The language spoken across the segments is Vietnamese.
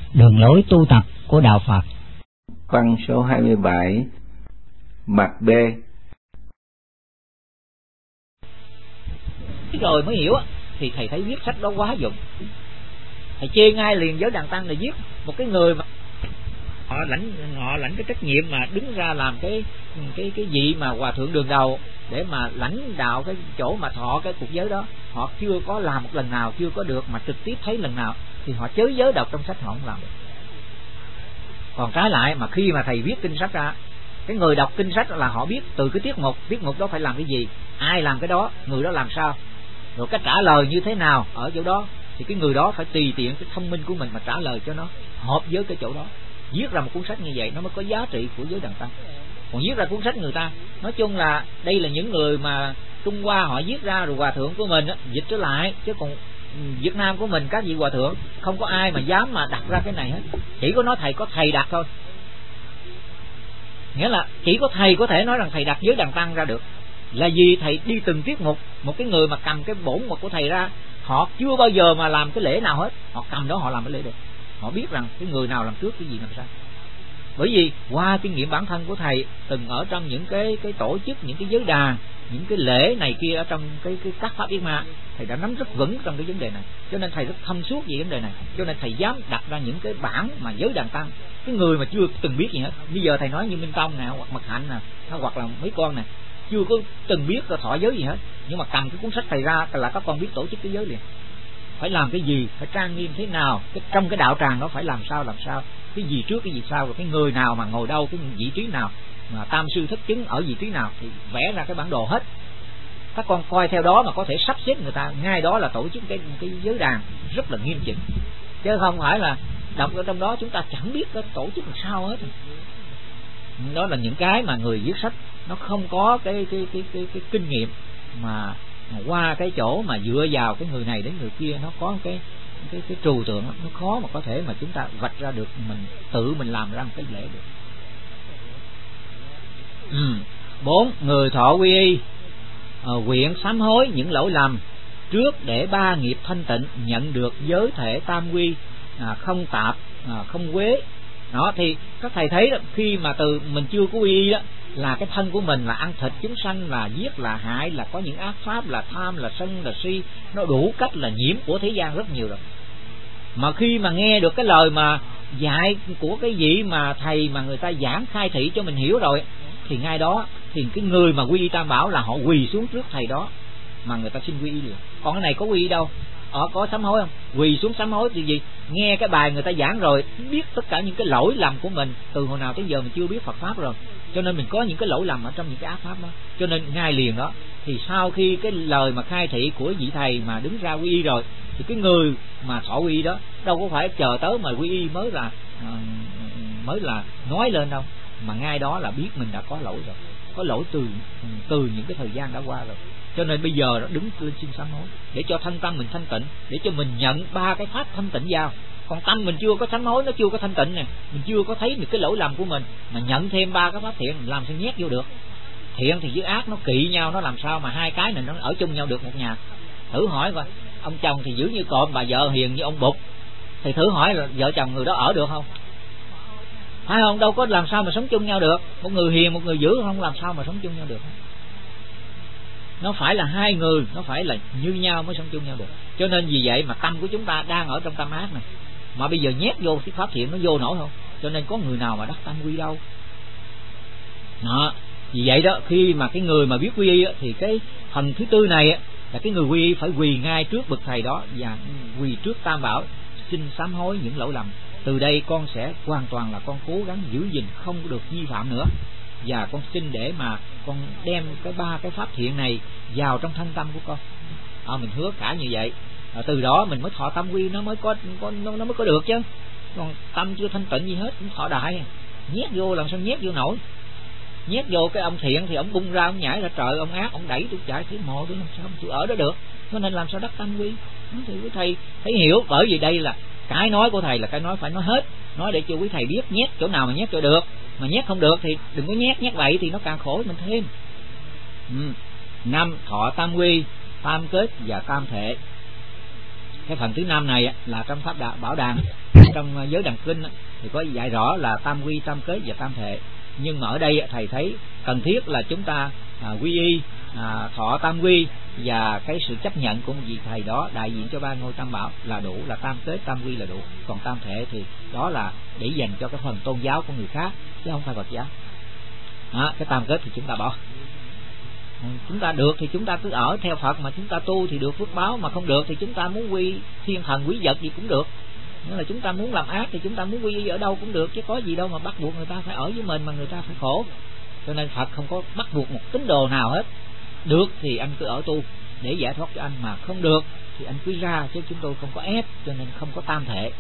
đường lối tu tập của đạo Phật. Văn số 27, mặt B. Rồi mới hiểu thì thầy thấy viết sách đó quá dụng. Thầy chê ngay liền giới Đàn Tăng là viết một cái người mà họ lãnh cái trách nhiệm mà đứng ra làm cái vị mà hòa thượng đường đầu để mà lãnh đạo cái chỗ mà thọ cái cuộc giới đó, họ chưa có làm một lần nào, chưa có được mà trực tiếp thấy lần nào, thì họ chới giới đọc trong sách họ không làm được. Còn trái lại mà khi mà thầy viết kinh sách ra, cái người đọc kinh sách là họ biết từ cái tiết mục đó phải làm cái gì, ai làm cái đó, người đó làm sao, rồi cái trả lời như thế nào ở chỗ đó, thì cái người đó phải tùy tiện cái thông minh của mình mà trả lời cho nó hợp với cái chỗ đó. Viết ra một cuốn sách như vậy nó mới có giá trị của giới Đàn Tăng. Còn viết ra cuốn sách người ta nói chung là đây là những người mà Trung Hoa họ viết ra, rồi hòa thượng của mình dịch trở lại, chứ còn Việt Nam của mình các vị hòa thượng không có ai mà dám mà đặt ra cái này hết. Chỉ có nói thầy có thầy đặt thôi, nghĩa là chỉ có thầy có thể nói rằng thầy đặt giới Đàn Tăng ra được. Là vì thầy đi từng tiết mục, một cái người mà cầm cái bổn mật của thầy ra, họ chưa bao giờ mà làm cái lễ nào hết, họ cầm đó họ làm cái lễ được. Họ biết rằng cái người nào làm trước cái gì làm sao. Bởi vì qua kinh nghiệm bản thân của thầy từng ở trong những cái tổ chức, những cái giới đàn, những cái lễ này kia ở trong cái các pháp yết ma, thầy đã nắm rất vững trong cái vấn đề này, cho nên thầy rất thông suốt về vấn đề này, cho nên thầy dám đặt ra những cái bản mà giới Đàn Tăng. Cái người mà chưa từng biết gì hết, bây giờ thầy nói như Minh Tông nè, hoặc Mật Hạnh nè, hoặc là mấy con nè, chưa có từng biết là thọ giới gì hết, nhưng mà cầm cái cuốn sách thầy ra là các con biết tổ chức cái giới liền. Phải làm cái gì, phải trang nghiêm thế nào, trong cái đạo tràng đó phải làm sao, cái gì trước cái gì sau, rồi cái người nào mà ngồi đâu, cái vị trí nào, mà tam sư thất chứng ở vị trí nào, thì vẽ ra cái bản đồ hết. Các con coi theo đó mà có thể sắp xếp người ta ngay đó là tổ chức cái giới đàn rất là nghiêm chỉnh, chứ không phải là đọc ở trong đó chúng ta chẳng biết cái tổ chức làm sao hết. Đó là những cái mà người viết sách nó không có cái kinh nghiệm mà qua cái chỗ mà dựa vào cái người này đến người kia, nó có cái trừu tượng, nó khó mà có thể mà chúng ta vạch ra được, mình tự mình làm ra một cái lễ được. 4. Người thọ quy y nguyện sám hối những lỗi lầm trước để ba nghiệp thanh tịnh, nhận được giới thể tam quy, không tạp, không quế. Đó thì các thầy thấy đó, khi mà từ mình chưa có quy y đó, là cái thân của mình là ăn thịt chúng sanh, là giết, là hại, là có những ác pháp, là tham, là sân, là si, nó đủ cách là nhiễm của thế gian rất nhiều rồi. Mà khi mà nghe được cái lời mà dạy của cái vị mà thầy mà người ta giảng khai thị cho mình hiểu rồi, thì ngay đó thì cái người mà quy y Tam Bảo là họ quỳ xuống trước thầy đó mà người ta xin quy y liền. Còn cái này có quy y đâu, có sám hối không? Quỳ xuống sám hối thì gì? Nghe cái bài người ta giảng rồi, biết tất cả những cái lỗi lầm của mình từ hồi nào tới giờ mình chưa biết Phật pháp rồi, cho nên mình có những cái lỗi lầm ở trong những cái ác pháp đó, cho nên ngay liền đó thì sau khi cái lời mà khai thị của vị thầy mà đứng ra quy y rồi, thì cái người mà thọ quy y đó đâu có phải chờ tới mà quy y mới là nói lên đâu, mà ngay đó là biết mình đã có lỗi rồi, có lỗi từ những cái thời gian đã qua rồi, cho nên bây giờ nó đứng lên xin sám hối để cho thân tâm mình thanh tịnh, để cho mình nhận ba cái pháp thanh tịnh vào. Còn tâm mình chưa có sám hối, nó chưa có thanh tịnh nè, mình chưa có thấy được cái lỗi lầm của mình, mà nhận thêm ba cái pháp thiện làm sao nhét vô được. Thiện thì với ác nó kỵ nhau, nó làm sao mà hai cái này nó ở chung nhau được một nhà. Thử hỏi coi, ông chồng thì giữ như cọp, bà vợ hiền như ông Bụt, thì thử hỏi là vợ chồng người đó ở được không? Phải không? Đâu có làm sao mà sống chung nhau được. Một người hiền, một người dữ không làm sao mà sống chung nhau được. Nó phải là hai người, nó phải là như nhau mới sống chung nhau được. Cho nên vì vậy mà tâm của chúng ta đang ở trong tâm ác này, mà bây giờ nhét vô cái pháp thiện nó vô nổi không? Cho nên có người nào mà đắc tâm quy đâu. Đó. Vì vậy đó, khi mà cái người mà biết quy y thì cái phần thứ tư này là cái người quy y phải quỳ ngay trước bậc thầy đó và quỳ trước Tam Bảo xin sám hối những lỗi lầm. Từ đây con sẽ hoàn toàn là con cố gắng giữ gìn không được vi phạm nữa, và con xin để mà con đem cái ba cái pháp thiện này vào trong thân tâm của con. Mình hứa cả như vậy, từ đó mình mới thọ tam quy, nó mới có được chứ. Còn tâm chưa thanh tịnh gì hết, cũng thọ đại, nhét vô làm sao nhét vô nổi. Nhét vô cái ông thiện thì ông bung ra, ông nhảy ra trời, ông ác ông đẩy tôi chạy thấy mồ, tôi làm sao tôi ở đó được. Cho nên làm sao đắc tam quy. Thì quý thầy thấy hiểu, bởi vì đây là cái nói của thầy là cái nói phải nói hết, nói để cho quý thầy biết nhét chỗ nào mà nhét cho được, mà nhét không được thì đừng có nhét bậy thì nó càng khổ mình thêm. 5. Thọ tam quy, tam kết và tam thệ. Cái phần thứ 5 này là trong pháp Bảo Đàn. trong giới Đằng Kinh thì có dạy rõ là tam quy, tam kế và tam thệ. Nhưng mà ở đây thầy thấy cần thiết là chúng ta quy y, thọ tam quy và cái sự chấp nhận của một vị thầy đó đại diện cho ba ngôi tam bảo là đủ, là tam kế tam quy là đủ. Còn tam thệ thì đó là để dành cho cái phần tôn giáo của người khác chứ không phải Phật giáo. Cái tam kết thì chúng ta bỏ. Chúng ta được thì chúng ta cứ ở theo Phật, mà chúng ta tu thì được phước báo, mà không được thì chúng ta muốn quy thiên thần quý vật gì cũng được. Nghĩa là chúng ta muốn làm ác thì chúng ta muốn quy y ở đâu cũng được, chứ có gì đâu mà bắt buộc người ta phải ở với mình mà người ta phải khổ. Cho nên Phật không có bắt buộc một tín đồ nào hết. Được thì anh cứ ở tu để giải thoát cho anh, mà không được thì anh cứ ra, chứ chúng tôi không có ép, cho nên không có tam thể.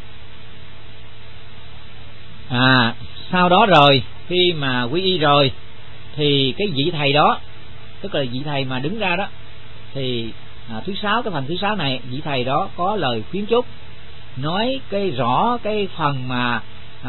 Sau đó rồi khi mà quy y rồi thì cái vị thầy đó, tức là vị thầy mà đứng ra đó, thì thứ sáu, cái phần thứ sáu này, vị thầy đó có lời khuyến chúc, nói cái rõ cái phần mà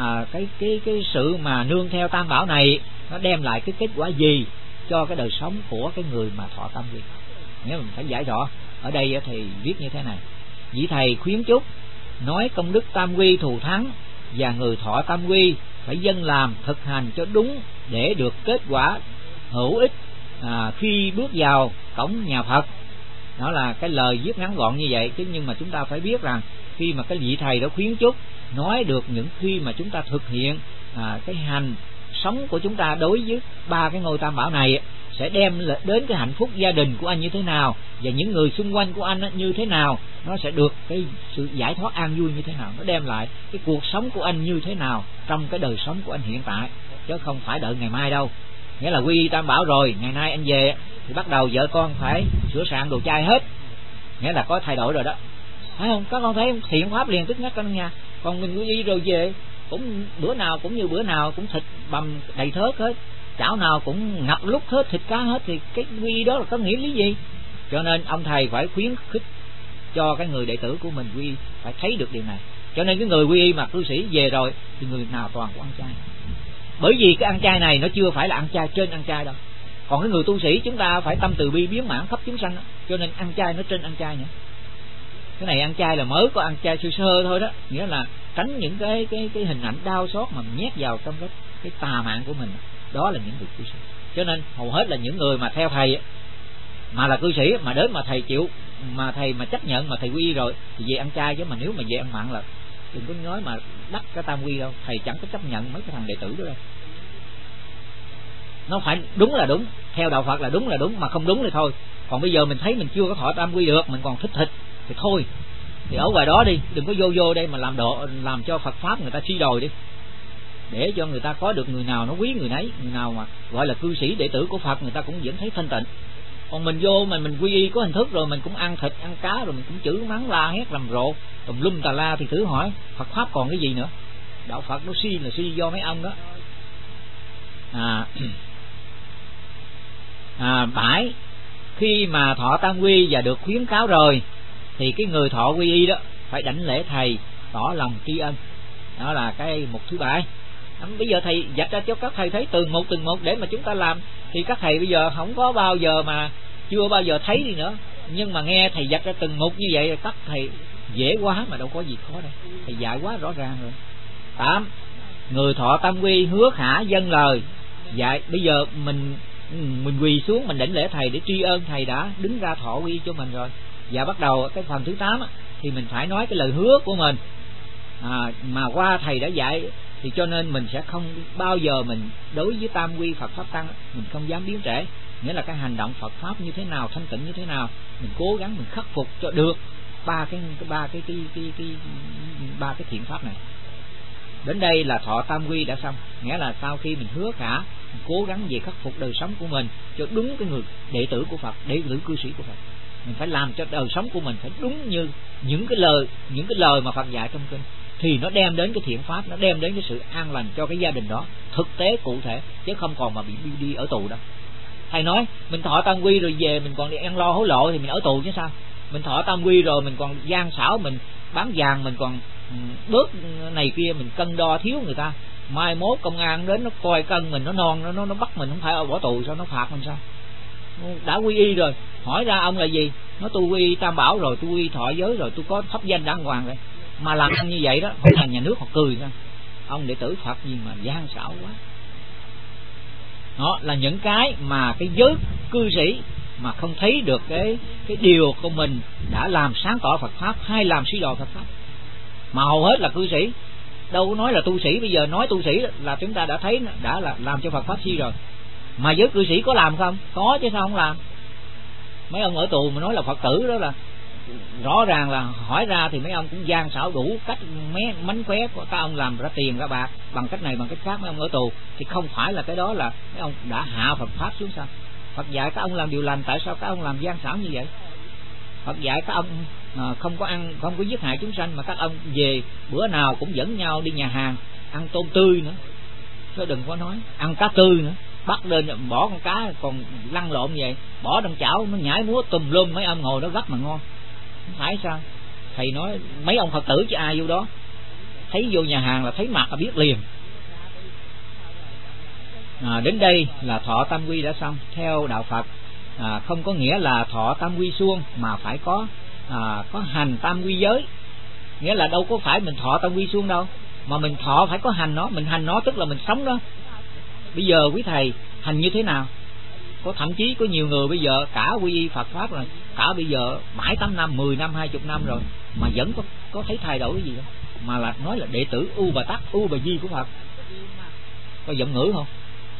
cái sự mà nương theo tam bảo này nó đem lại cái kết quả gì cho cái đời sống của cái người mà thọ tam quy. Nếu mình phải giải rõ ở đây thì viết như thế này: vị thầy khuyến chúc nói công đức tam quy thù thắng, và người thọ tam quy phải dâng làm thực hành cho đúng để được kết quả hữu ích khi bước vào cổng nhà Phật. Đó là cái lời viết ngắn gọn như vậy. Chứ nhưng mà chúng ta phải biết rằng khi mà cái vị thầy đó khuyến chúc nói được những khi mà chúng ta thực hiện cái hành sống của chúng ta đối với ba cái ngôi tam bảo này sẽ đem đến cái hạnh phúc gia đình của anh như thế nào, và những người xung quanh của anh như thế nào, nó sẽ được cái sự giải thoát an vui như thế nào, nó đem lại cái cuộc sống của anh như thế nào trong cái đời sống của anh hiện tại, chứ không phải đợi ngày mai đâu. Nghĩa là quy y tam bảo rồi, ngày nay anh về thì bắt đầu vợ con phải sửa soạn đồ chay hết, nghĩa là có thay đổi rồi đó, phải không? Các con thấy thiện pháp liền tức nhắc con nhà. Còn mình quy y rồi về cũng bữa nào cũng như bữa nào, cũng thịt bằm đầy thớt hết, chảo nào cũng ngập lúc hết, thịt cá hết, thì cái quy y đó là có nghĩa lý gì? Cho nên ông thầy phải khuyến khích cho cái người đệ tử của mình quy y phải thấy được điều này. Cho nên cái người quy y mà cư sĩ về rồi thì người nào toàn có ăn chay, bởi vì cái ăn chay này nó chưa phải là ăn chay trên ăn chay đâu. Còn cái người tu sĩ chúng ta phải tâm từ bi biến mãn khắp chúng sanh đó. Cho nên ăn chay nó trên ăn chay nữa. Cái này ăn chay là mới có ăn chay sơ sơ thôi đó, nghĩa là tránh những cái hình ảnh đau xót mà nhét vào trong cái tà mạng của mình. Đó là những người cư sĩ. Cho nên hầu hết là những người mà theo thầy mà là cư sĩ, mà đến mà thầy chịu, mà thầy mà chấp nhận, mà thầy quy rồi thì về ăn chay. Chứ mà nếu mà về ăn mặn là đừng có nói mà đắc cái tam quy đâu, thầy chẳng có chấp nhận mấy cái thằng đệ tử đó đâu. Nó phải đúng là đúng, theo đạo Phật là đúng, mà không đúng thì thôi. Còn bây giờ mình thấy mình chưa có thọ tam quy được, mình còn thích thịt thì thôi, thì ở ngoài đó đi, đừng có vô đây mà làm cho Phật pháp người ta suy đồi đi, để cho người ta có được người nào nó quý người nấy, người nào mà gọi là cư sĩ đệ tử của Phật người ta cũng vẫn thấy thanh tịnh. Còn mình vô mà mình quy y có hình thức rồi mình cũng ăn thịt ăn cá, rồi mình cũng chửi mắng la hét rầm rộ tùm lum tà la, thì thử hỏi Phật pháp còn cái gì nữa? Đạo Phật nó suy là suy do mấy ông đó. Bãi khi mà thọ tam quy và được khuyến cáo rồi thì cái người thọ quy y đó phải đảnh lễ thầy, tỏ lòng tri ân. Đó là cái mục thứ 7. Bây giờ thầy dạch ra cho các thầy thấy từng một để mà chúng ta làm. Thì các thầy bây giờ không có bao giờ mà chưa bao giờ thấy đi nữa, nhưng mà nghe thầy dạch ra từng mục như vậy các thầy dễ quá mà đâu có gì khó đâu, thầy dạy quá rõ ràng rồi. 8. Người thọ tam quy hứa khả dâng lời dạy. Bây giờ mình quỳ xuống mình đảnh lễ thầy để tri ân thầy đã đứng ra thọ quy cho mình rồi. Và bắt đầu cái phần thứ 8 thì mình phải nói cái lời hứa của mình mà qua thầy đã dạy, thì cho nên mình sẽ không bao giờ mình đối với tam quy Phật pháp tăng mình không dám biến trễ. Nghĩa là cái hành động Phật pháp như thế nào, thanh tịnh như thế nào, mình cố gắng mình khắc phục cho được ba cái thiện pháp này. Đến đây là thọ tam quy đã xong. Nghĩa là sau khi mình hứa khả, mình cố gắng về khắc phục đời sống của mình cho đúng cái người đệ tử của Phật, đệ tử cư sĩ của Phật. Mình phải làm cho đời sống của mình phải đúng như những cái lời mà Phật dạy trong kinh, thì nó đem đến cái thiện pháp, nó đem đến cái sự an lành cho cái gia đình đó, thực tế cụ thể, chứ không còn mà bị đi ở tù đâu. Thầy nói mình thọ tam quy rồi về mình còn đi ăn lo hối lộ thì mình ở tù chứ sao? Mình thọ tam quy rồi mình còn gian xảo, mình bán vàng, mình còn bớt này kia, mình cân đo thiếu người ta, mai mốt công an đến nó coi cân mình nó non, nó bắt mình không phải bỏ tù sao, nó phạt mình sao? Đã quy y rồi, hỏi ra ông là gì? Nó tôi quy y tam bảo rồi, tôi quy y thọ giới rồi, tôi có pháp danh đàng hoàng rồi. mà làm như vậy đó, không là nhà nước họ cười ra, ông đệ tử Phật gì mà gian xảo quá. Đó là những cái mà cái giới cư sĩ mà không thấy được cái điều của mình đã làm sáng tỏ Phật pháp hay làm suy đồi Phật pháp, mà hầu hết là cư sĩ, đâu có nói là tu sĩ. Bây giờ nói tu sĩ là chúng ta đã thấy đã là làm cho Phật pháp suy rồi, mà giới cư sĩ có làm không? Có chứ sao không làm. Mấy ông ở tù mà nói là Phật tử đó là rõ ràng là hỏi ra thì mấy ông cũng gian xảo đủ cách mánh khóe của các ông làm ra tiền ra bạc bằng cách này bằng cách khác. Mấy ông ở tù thì không phải là cái đó là mấy ông đã hạ Phật pháp xuống sao? Phật dạy các ông làm điều lành, tại sao các ông làm gian xảo như vậy? Phật dạy các ông không có ăn, không có giết hại chúng sanh, mà các ông về bữa nào cũng dẫn nhau đi nhà hàng ăn tôm tươi nữa, chứ đừng có nói ăn cá tươi nữa. Bắt lên bỏ con cá còn lăn lộn vậy, bỏ trong chảo nó nhảy múa tùm lum, mấy ông ngồi đó gấp mà ngon. Không phải sao? Thầy nói mấy ông Phật tử chứ ai vô đó, thấy vô nhà hàng là thấy mặt là biết liền. Đến đây là thọ tam quy đã xong. Theo đạo Phật không có nghĩa là thọ tam quy suông, mà phải có hành tam quy giới. Nghĩa là đâu có phải mình thọ tam quy suông đâu, mà mình thọ phải có hành nó. Mình hành nó tức là mình sống đó. Bây giờ quý thầy hành như thế nào? Thậm chí có nhiều người bây giờ cả quy y Phật pháp rồi, cả bây giờ 7-8 năm, 10 năm, 20 năm rồi mà vẫn có thấy thay đổi cái gì đâu, mà là nói là đệ tử U Bà Tát, U Bà Di của Phật. Có giọng ngữ không?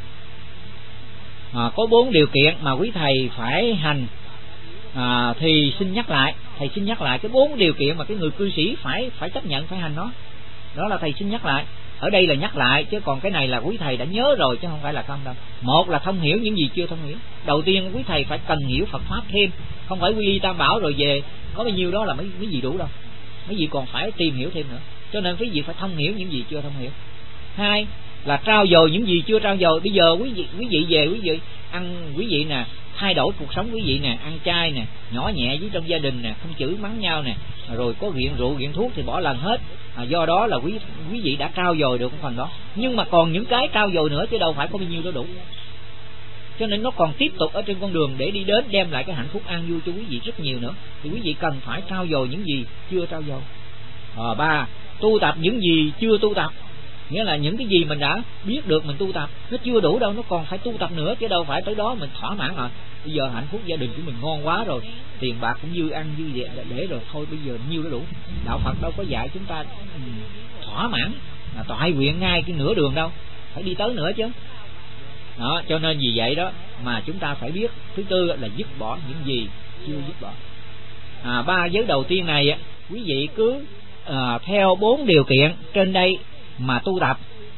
Có 4 điều kiện mà quý thầy phải hành, thì xin nhắc lại, thầy xin nhắc lại cái 4 điều kiện mà cái người cư sĩ phải chấp nhận phải hành nó. Đó là thầy xin nhắc lại. Ở đây là nhắc lại, chứ còn cái này là quý thầy đã nhớ rồi chứ không phải là không đâu. Một là thông hiểu những gì chưa thông hiểu. Đầu tiên quý thầy phải cần hiểu Phật pháp thêm, không phải quy y tam bảo rồi về có bao nhiêu đó là mấy gì đủ đâu, mấy gì còn phải tìm hiểu thêm nữa. Cho nên quý vị phải thông hiểu những gì chưa thông hiểu. Hai là trao dồi những gì chưa trao dồi. Bây giờ quý vị về quý vị ăn, quý vị nè thay đổi cuộc sống quý vị nè, ăn chay nè, nhỏ nhẹ với trong gia đình nè, không chửi mắng nhau nè, rồi có nghiện rượu nghiện thuốc thì bỏ lần hết. Do đó là quý vị đã trao dồi được phần đó, nhưng mà còn những cái trao dồi nữa chứ đâu phải có bao nhiêu đó đủ. Cho nên nó còn tiếp tục ở trên con đường để đi đến đem lại cái hạnh phúc an vui cho quý vị rất nhiều nữa. Thì quý vị cần phải trao dồi những gì chưa trao dồi. Ba, tu tập những gì chưa tu tập. Nghĩa là những cái gì mình đã biết được mình tu tập nó chưa đủ đâu, nó còn phải tu tập nữa, chứ đâu phải tới đó mình thỏa mãn rồi. Bây giờ hạnh phúc gia đình của mình ngon quá rồi, tiền bạc cũng dư ăn dư để rồi thôi bây giờ nhiêu đó đủ. Đạo Phật đâu có dạy chúng ta thỏa mãn là toại nguyện ngay cái nửa đường đâu, phải đi tới nữa chứ. Đó, cho nên vì vậy đó mà chúng ta phải biết. Thứ tư là dứt bỏ những gì chưa dứt bỏ. 3 giới đầu tiên này quý vị cứ theo 4 điều kiện trên đây mà tu tập.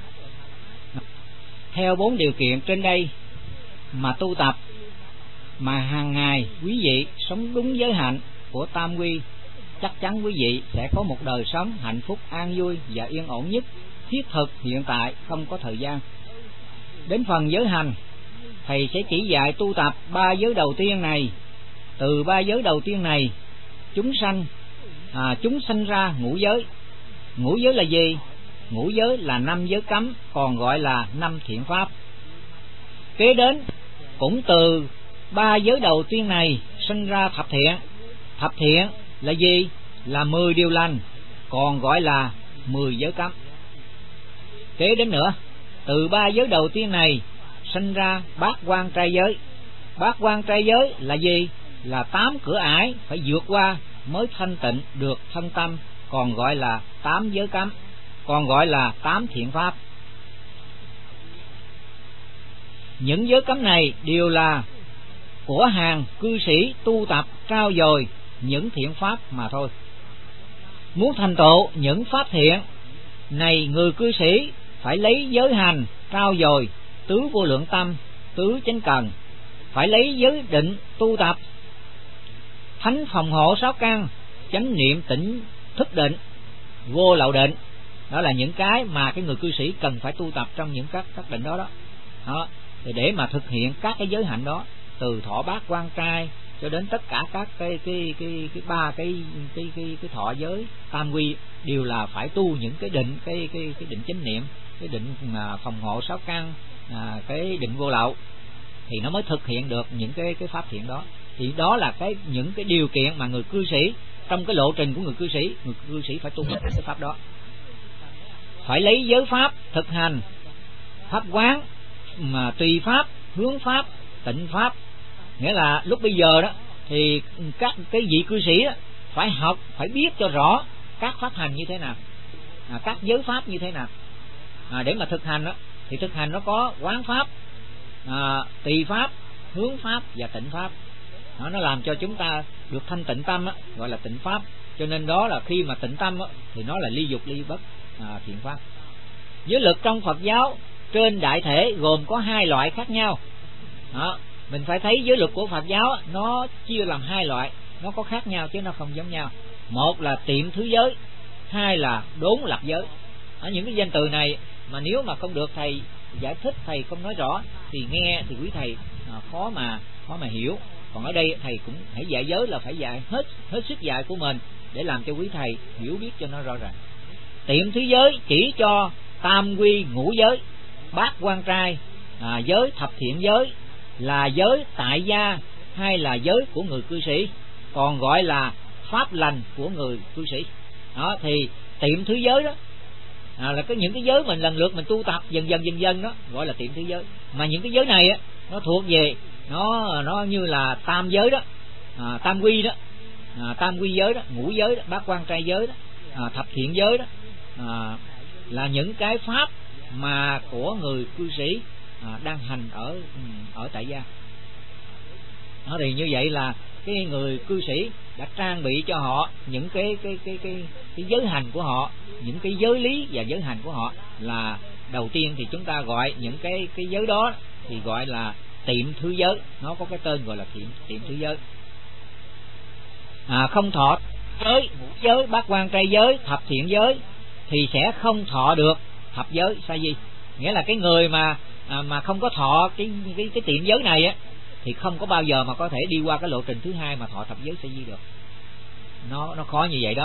Theo 4 điều kiện trên đây mà tu tập, mà hàng ngày quý vị sống đúng giới hạnh của tam quy, chắc chắn quý vị sẽ có một đời sống hạnh phúc an vui và yên ổn nhất, thiết thực hiện tại, không có thời gian. Đến phần giới hành, thầy sẽ chỉ dạy tu tập 3 giới đầu tiên này. Từ 3 giới đầu tiên này chúng sanh ra ngũ giới. Ngũ giới là gì? Ngũ giới là 5 giới cấm, còn gọi là 5 thiện pháp. Kế đến cũng từ 3 giới đầu tiên này sinh ra thập thiện. Thập thiện là gì? Là 10 điều lành, còn gọi là 10 giới cấm. Kế đến nữa, từ 3 giới đầu tiên này sinh ra bát quan trai giới. Bát quan trai giới là gì? Là 8 cửa ải phải vượt qua mới thanh tịnh được thân tâm, còn gọi là 8 giới cấm, còn gọi là 8 thiện pháp. Những giới cấm này đều là của hàng cư sĩ tu tập trao dồi những thiện pháp mà thôi. Muốn thành tựu những pháp thiện này, người cư sĩ phải lấy giới hành trao dồi tứ vô lượng tâm, tứ chánh cần, phải lấy giới định tu tập thánh phòng hộ 6 căn, chánh niệm tỉnh thức định, vô lậu định. Đó là những cái mà cái người cư sĩ cần phải tu tập trong những các định đó. Đó, để mà thực hiện các cái giới hạnh đó, từ thọ bát quan trai cho đến tất cả các cái 3 cái thọ giới tam quy đều là phải tu những cái định, cái định chánh niệm, cái định phòng hộ 6 căn, cái định vô lậu, thì nó mới thực hiện được những cái pháp thiện đó. Thì đó là những cái điều kiện mà người cư sĩ trong cái lộ trình của người cư sĩ phải tu tập cái pháp đó, phải lấy giới pháp thực hành pháp quán, mà tùy pháp, hướng pháp, tịnh pháp. Nghĩa là lúc bây giờ đó thì các cái vị cư sĩ đó phải học, phải biết cho rõ các pháp hành như thế nào, các giới pháp như thế nào, để mà thực hành đó. Thì thực hành nó có quán pháp, tùy pháp, hướng pháp và tịnh pháp. Nó làm cho chúng ta được thanh tịnh tâm đó, gọi là tịnh pháp. Cho nên đó là khi mà tịnh tâm đó, thì nó là ly dục ly bất thiện pháp. Giới lực trong Phật giáo trên đại thể gồm có 2 loại khác nhau. Mình phải thấy giới luật của Phật giáo nó chia làm 2 loại, nó có khác nhau chứ nó không giống nhau. Một là tiệm thứ giới, 2 là đốn lập giới. Những cái danh từ này mà nếu mà không được thầy giải thích, thầy không nói rõ thì nghe thì quý thầy khó mà hiểu. Còn ở đây thầy cũng hãy dạy giới là phải dạy hết sức dạy của mình để làm cho quý thầy hiểu biết cho nó rõ ràng. Tiệm thứ giới chỉ cho tam quy ngũ giới, bát quan trai, giới thập thiện giới, là giới tại gia hay là giới của người cư sĩ, còn gọi là pháp lành của người cư sĩ. Đó thì tiệm thứ giới đó là những cái giới mình lần lượt mình tu tập dần dần đó gọi là tiệm thứ giới. Mà những cái giới này á nó thuộc về nó như là tam giới đó, tam quy đó, tam quy giới đó, ngũ giới đó, bát quan trai giới đó, thập thiện giới đó, là những cái pháp mà của người cư sĩ đang hành ở tại gia. Nó thì như vậy là cái người cư sĩ đã trang bị cho họ những cái giới hành của họ, những cái giới lý và giới hành của họ. Là đầu tiên thì chúng ta gọi những cái giới đó thì gọi là tiệm thứ giới, nó có cái tên gọi là tiệm thứ giới. Không thọ giới, ngũ giới, bát quan trai giới, thập thiện giới thì sẽ không thọ được thập giới sa di. Nghĩa là cái người mà không có thọ cái tiệm giới này á thì không có bao giờ mà có thể đi qua cái lộ trình thứ 2 mà thọ thập giới sa di được. Nó khó như vậy đó.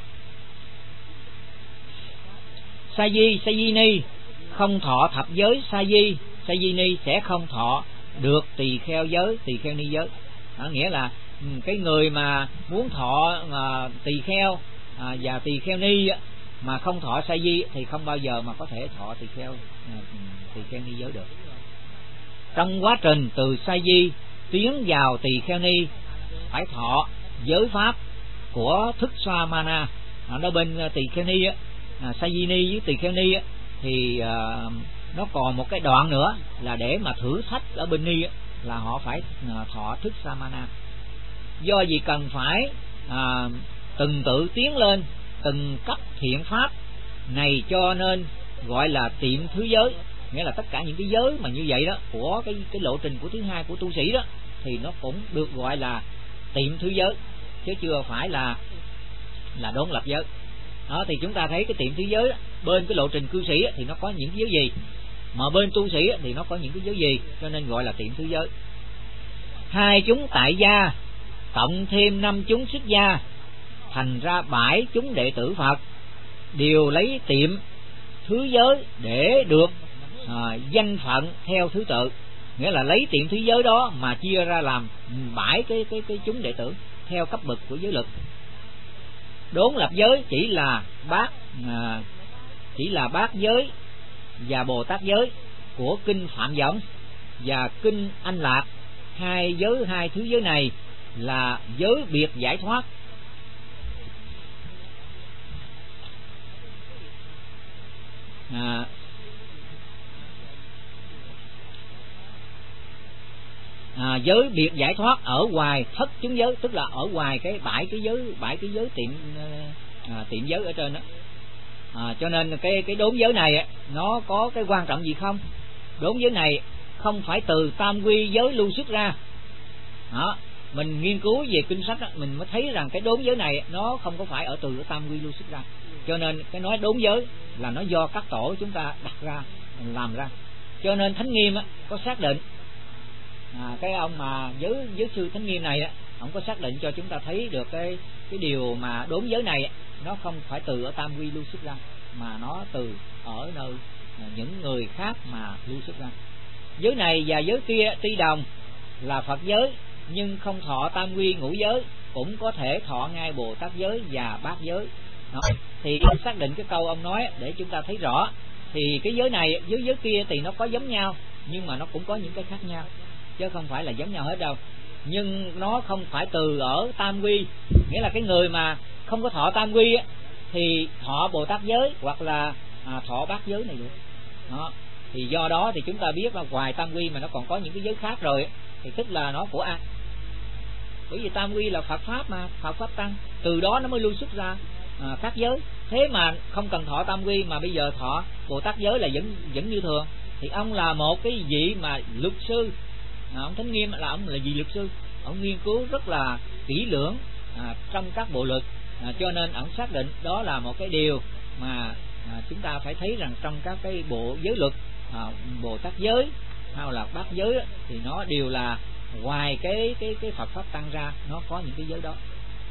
Sa di ni không thọ thập giới sa di ni sẽ không thọ được tỳ kheo giới, tỳ kheo ni giới. Nghĩa là cái người mà muốn thọ tỳ kheo và tỳ kheo ni mà không thọ sa di thì không bao giờ mà có thể thọ tỳ kheo ni giới được. Trong quá trình từ sa di tiến vào tỳ kheo ni phải thọ giới pháp của thức xoa mana. Ở bên tỳ kheo ni sa di ni với tỳ kheo ni thì nó còn một cái đoạn nữa là để mà thử thách ở bên ni là họ phải thọ thức samana. Do gì cần phải từng tự tiến lên từng cấp thiện pháp này, cho nên gọi là tiệm thứ giới. Nghĩa là tất cả những cái giới mà như vậy đó của cái lộ trình của thứ 2 của tu sĩ đó thì nó cũng được gọi là tiệm thứ giới, chứ chưa phải là đốn lập giới. Đó thì chúng ta thấy cái tiệm thứ giới đó, bên cái lộ trình cư sĩ thì nó có những cái giới gì, mà bên tu sĩ thì nó có những cái giới gì, cho nên gọi là tiệm thứ giới. 2 chúng tại gia cộng thêm 5 chúng xuất gia, thành ra 7 chúng đệ tử Phật đều lấy tiệm thứ giới để được danh phận theo thứ tự. Nghĩa là lấy tiệm thứ giới đó mà chia ra làm 7 cái chúng đệ tử theo cấp bậc của giới lực. Đốn lập giới chỉ là bát giới và Bồ Tát giới của kinh Phạm Võng và kinh Anh Lạc. 2 thứ giới này là giới biệt giải thoát. Giới biệt giải thoát ở ngoài thất chúng giới, tức là ở ngoài cái 7 cái giới tiệm giới ở trên đó. Cho nên cái đốn giới này nó có cái quan trọng gì không? Đốn giới này không phải từ tam quy giới lưu xuất ra. Mình nghiên cứu về kinh sách đó, mình mới thấy rằng cái đốn giới này nó không có phải ở từ tam quy lưu xuất ra. Cho nên cái nói đốn giới là nó do các tổ chúng ta đặt ra, làm ra. Cho nên Thánh Nghiêm có xác định, cái ông mà giới sư Thánh Nghiêm này ông có xác định cho chúng ta thấy được cái điều mà đốn giới này nó không phải từ ở tam quy lưu xuất ra, mà nó từ ở nơi những người khác mà lưu xuất ra. Giới này và giới kia tuy đồng là Phật giới nhưng không thọ tam quy ngũ giới, cũng có thể thọ ngay Bồ Tát giới và Bát giới. Đó. Thì xác định cái câu ông nói để chúng ta thấy rõ. Thì cái giới này với giới kia thì nó có giống nhau, nhưng mà nó cũng có những cái khác nhau, chứ không phải là giống nhau hết đâu. Nhưng nó không phải từ ở tam quy, nghĩa là cái người mà không có thọ tam quy á, thì thọ Bồ Tát giới hoặc là thọ Bát giới này được. Đó. Thì do đó thì chúng ta biết là ngoài tam quy mà nó còn có những cái giới khác rồi, thì tức là nó của ai? Bởi vì tam quy là Phật pháp mà, Phật pháp tăng, từ đó nó mới lưu xuất ra các giới. Thế mà không cần thọ tam quy mà bây giờ thọ Bồ Tát giới là vẫn như thường. Thì ông là một cái vị mà luật sư, ông Thánh Nghiêm là ông là vị luật sư, ông nghiên cứu rất là kỹ lưỡng trong các bộ luật, cho nên ông xác định đó là một cái điều mà chúng ta phải thấy rằng trong các cái bộ giới luật, Bồ Tát giới hay là Bát giới thì nó đều là ngoài cái Phật pháp tăng ra, nó có những cái giới đó.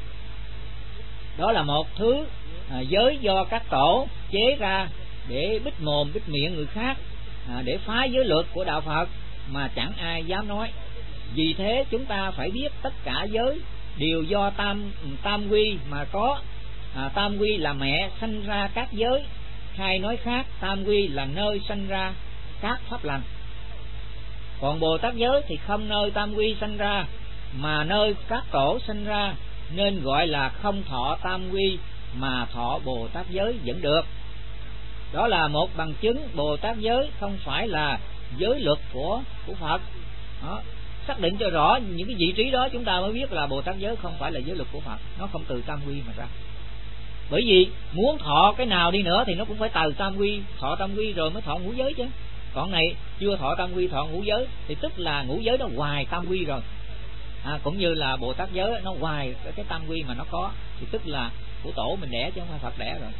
Đó là một thứ giới do các tổ chế ra để bích mồm bích miệng người khác, để phá giới luật của đạo Phật mà chẳng ai dám nói. Vì thế chúng ta phải biết tất cả giới đều do tam quy mà có. Tam quy là mẹ sanh ra các giới, hay nói khác, tam quy là nơi sanh ra các pháp lành. Còn Bồ Tát giới thì không nơi tam quy sanh ra, mà nơi các tổ sanh ra, nên gọi là không thọ tam quy mà thọ Bồ Tát giới vẫn được. Đó là một bằng chứng Bồ Tát giới không phải là giới luật của Phật. Đó. Xác định cho rõ những cái vị trí đó, chúng ta mới biết là Bồ Tát giới không phải là giới luật của Phật, nó không từ tam quy mà ra. Bởi vì muốn thọ cái nào đi nữa thì nó cũng phải từ tam quy, thọ tam quy rồi mới thọ ngũ giới chứ. Còn này chưa thọ tam quy thọ ngũ giới thì tức là ngũ giới nó ngoài tam quy rồi. Cũng như là Bồ Tát giới nó ngoài cái tam quy mà nó có, thì tức là của tổ mình đẻ chứ không phải Phật đẻ rồi.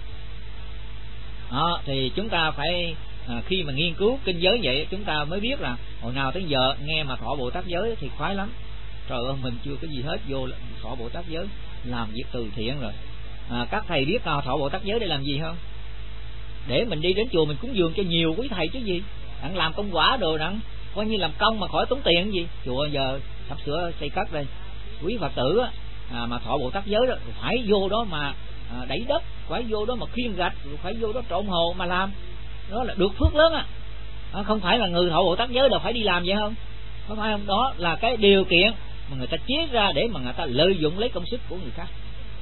Đó, thì chúng ta phải khi mà nghiên cứu kinh giới vậy, chúng ta mới biết là hồi nào tới giờ nghe mà thọ Bồ Tát giới thì khoái lắm. Trời ơi, mình chưa có gì hết, vô thọ Bồ Tát giới làm việc từ thiện rồi. Các thầy biết thọ Bồ Tát giới để làm gì không? Để mình đi đến chùa mình cúng dường cho nhiều quý thầy chứ gì. Đặng làm công quả đồ, đặng coi như làm công mà khỏi tốn tiền cái gì. Chùa giờ sắp sửa xây cất đây, quý Phật tử mà thọ Bồ Tát giới đó phải vô đó mà đẩy đất, phải vô đó mà khiêng gạch, phải vô đó trộn hồ mà làm. Đó là được phước lớn không phải là người thọ Bồ Tát giới đâu phải đi làm vậy không? Không phải không? Đó là cái điều kiện mà người ta chế ra để mà người ta lợi dụng lấy công sức của người khác,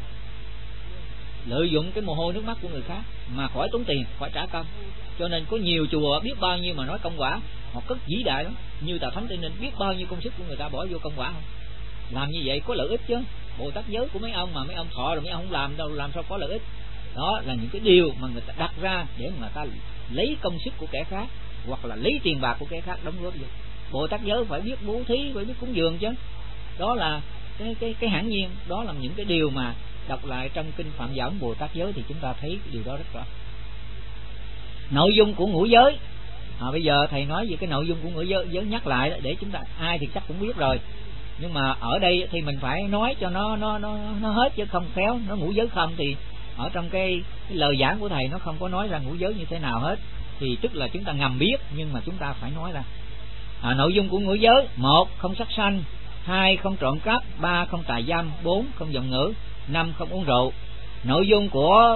lợi dụng cái mồ hôi nước mắt của người khác mà khỏi tốn tiền, khỏi trả công. Cho nên có nhiều chùa biết bao nhiêu mà nói công quả, họ cất vĩ đại lắm. Như Tòa Thánh Tây Ninh biết bao nhiêu công sức của người ta bỏ vô công quả không? Làm như vậy có lợi ích chứ. Bồ Tát giới của mấy ông mà mấy ông thọ rồi mấy ông không làm đâu, làm sao có lợi ích? Đó là những cái điều mà người ta đặt ra để mà người ta lấy công sức của kẻ khác hoặc là lấy tiền bạc của kẻ khác đóng góp vô. Bồ Tát giới phải biết bố thí, phải biết cúng dường chứ. Đó là cái hẳn nhiên. Đó là những cái điều mà đọc lại trong kinh Phạm Giả Bồ Tát giới thì chúng ta thấy điều đó rất rõ. Nội dung của ngũ giới, bây giờ thầy nói về cái nội dung của ngũ giới nhắc lại để chúng ta ai thì chắc cũng biết rồi, nhưng mà ở đây thì mình phải nói cho nó hết, chứ không khéo nó ngũ giới không thì ở trong cái lời giảng của thầy nó không có nói ra ngũ giới như thế nào hết, thì tức là chúng ta ngầm biết nhưng mà chúng ta phải nói ra. Nội dung của ngũ giới: 1. Không sát sanh, 2. Không trộm cắp, 3. Không tà dâm, 4. Không giọng ngữ, 5. Không uống rượu. Nội dung của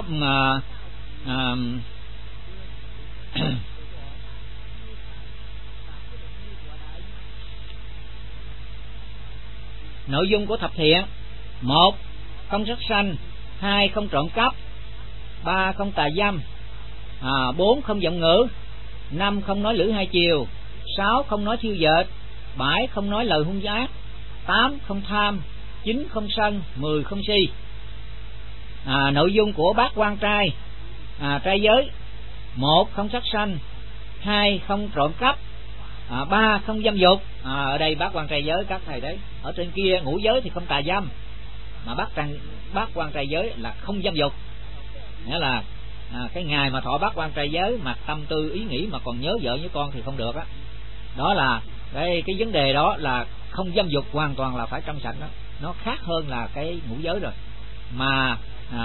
nội dung của thập thiện: 1. Không sát sanh, 2. Không trộm cắp, 3. Không tà dâm, 4. Không giọng ngữ, 5. Không nói lưỡi hai chiều, 6. Không nói thiêu dệt, 7. Không nói lời hung ác, 8. Không tham, 9. Không sân, 10. Không si. Nội dung của bát quan trai trai giới: 1. Không sát sanh, 2. Không trộm cắp, 3. Không dâm dục. Ở đây bát quan trai giới các thầy đấy. Ở trên kia ngũ giới thì không tà dâm, mà bát quan trai giới là không dâm dục. Nghĩa là cái ngày mà thọ bát quan trai giới mà tâm tư ý nghĩ mà còn nhớ vợ nhớ con thì không được á. Đó là cái vấn đề đó là không dâm dục, hoàn toàn là phải trong sạch đó. Nó khác hơn là cái ngũ giới rồi. Mà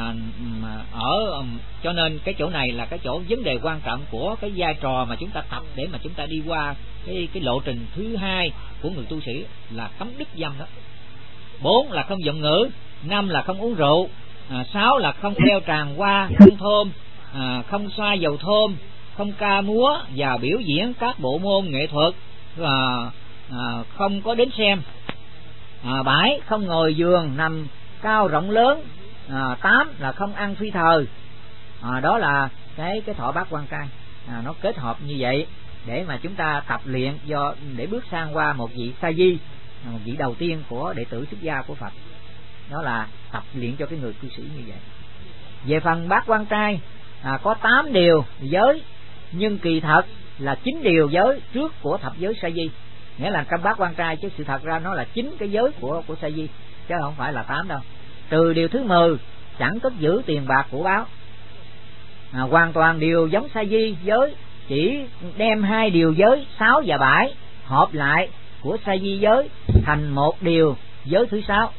cho nên cái chỗ này là cái chỗ vấn đề quan trọng của cái vai trò mà chúng ta tập để mà chúng ta đi qua cái lộ trình thứ hai của người tu sĩ là cấm đứt dâm đó. 4 là không giọng ngữ, 5 là không uống rượu, 6 là không đeo tràng hoa hương thơm, không xoa dầu thơm, không ca múa và biểu diễn các bộ môn nghệ thuật, không có đến xem. 7 không ngồi giường nằm cao rộng lớn. 8 là không ăn phi thời. Đó là cái thọ bát quan trai. Nó kết hợp như vậy để mà chúng ta tập luyện để bước sang qua một vị sa di, một vị đầu tiên của đệ tử xuất gia của Phật. Đó là tập luyện cho cái người cư sĩ như vậy. Về phần bát quan trai có 8 điều giới, nhưng kỳ thật là 9 điều giới trước của thập giới sa di. Nghĩa là trong bát quan trai, chứ sự thật ra nó là 9 cái giới của sa di, chứ không phải là 8 đâu. Trừ điều thứ 10 chẳng cất giữ tiền bạc của báo. Hoàn toàn điều giống sa di giới, chỉ đem 2 điều giới 6 và 7 hợp lại của sa di giới thành một điều giới thứ 6.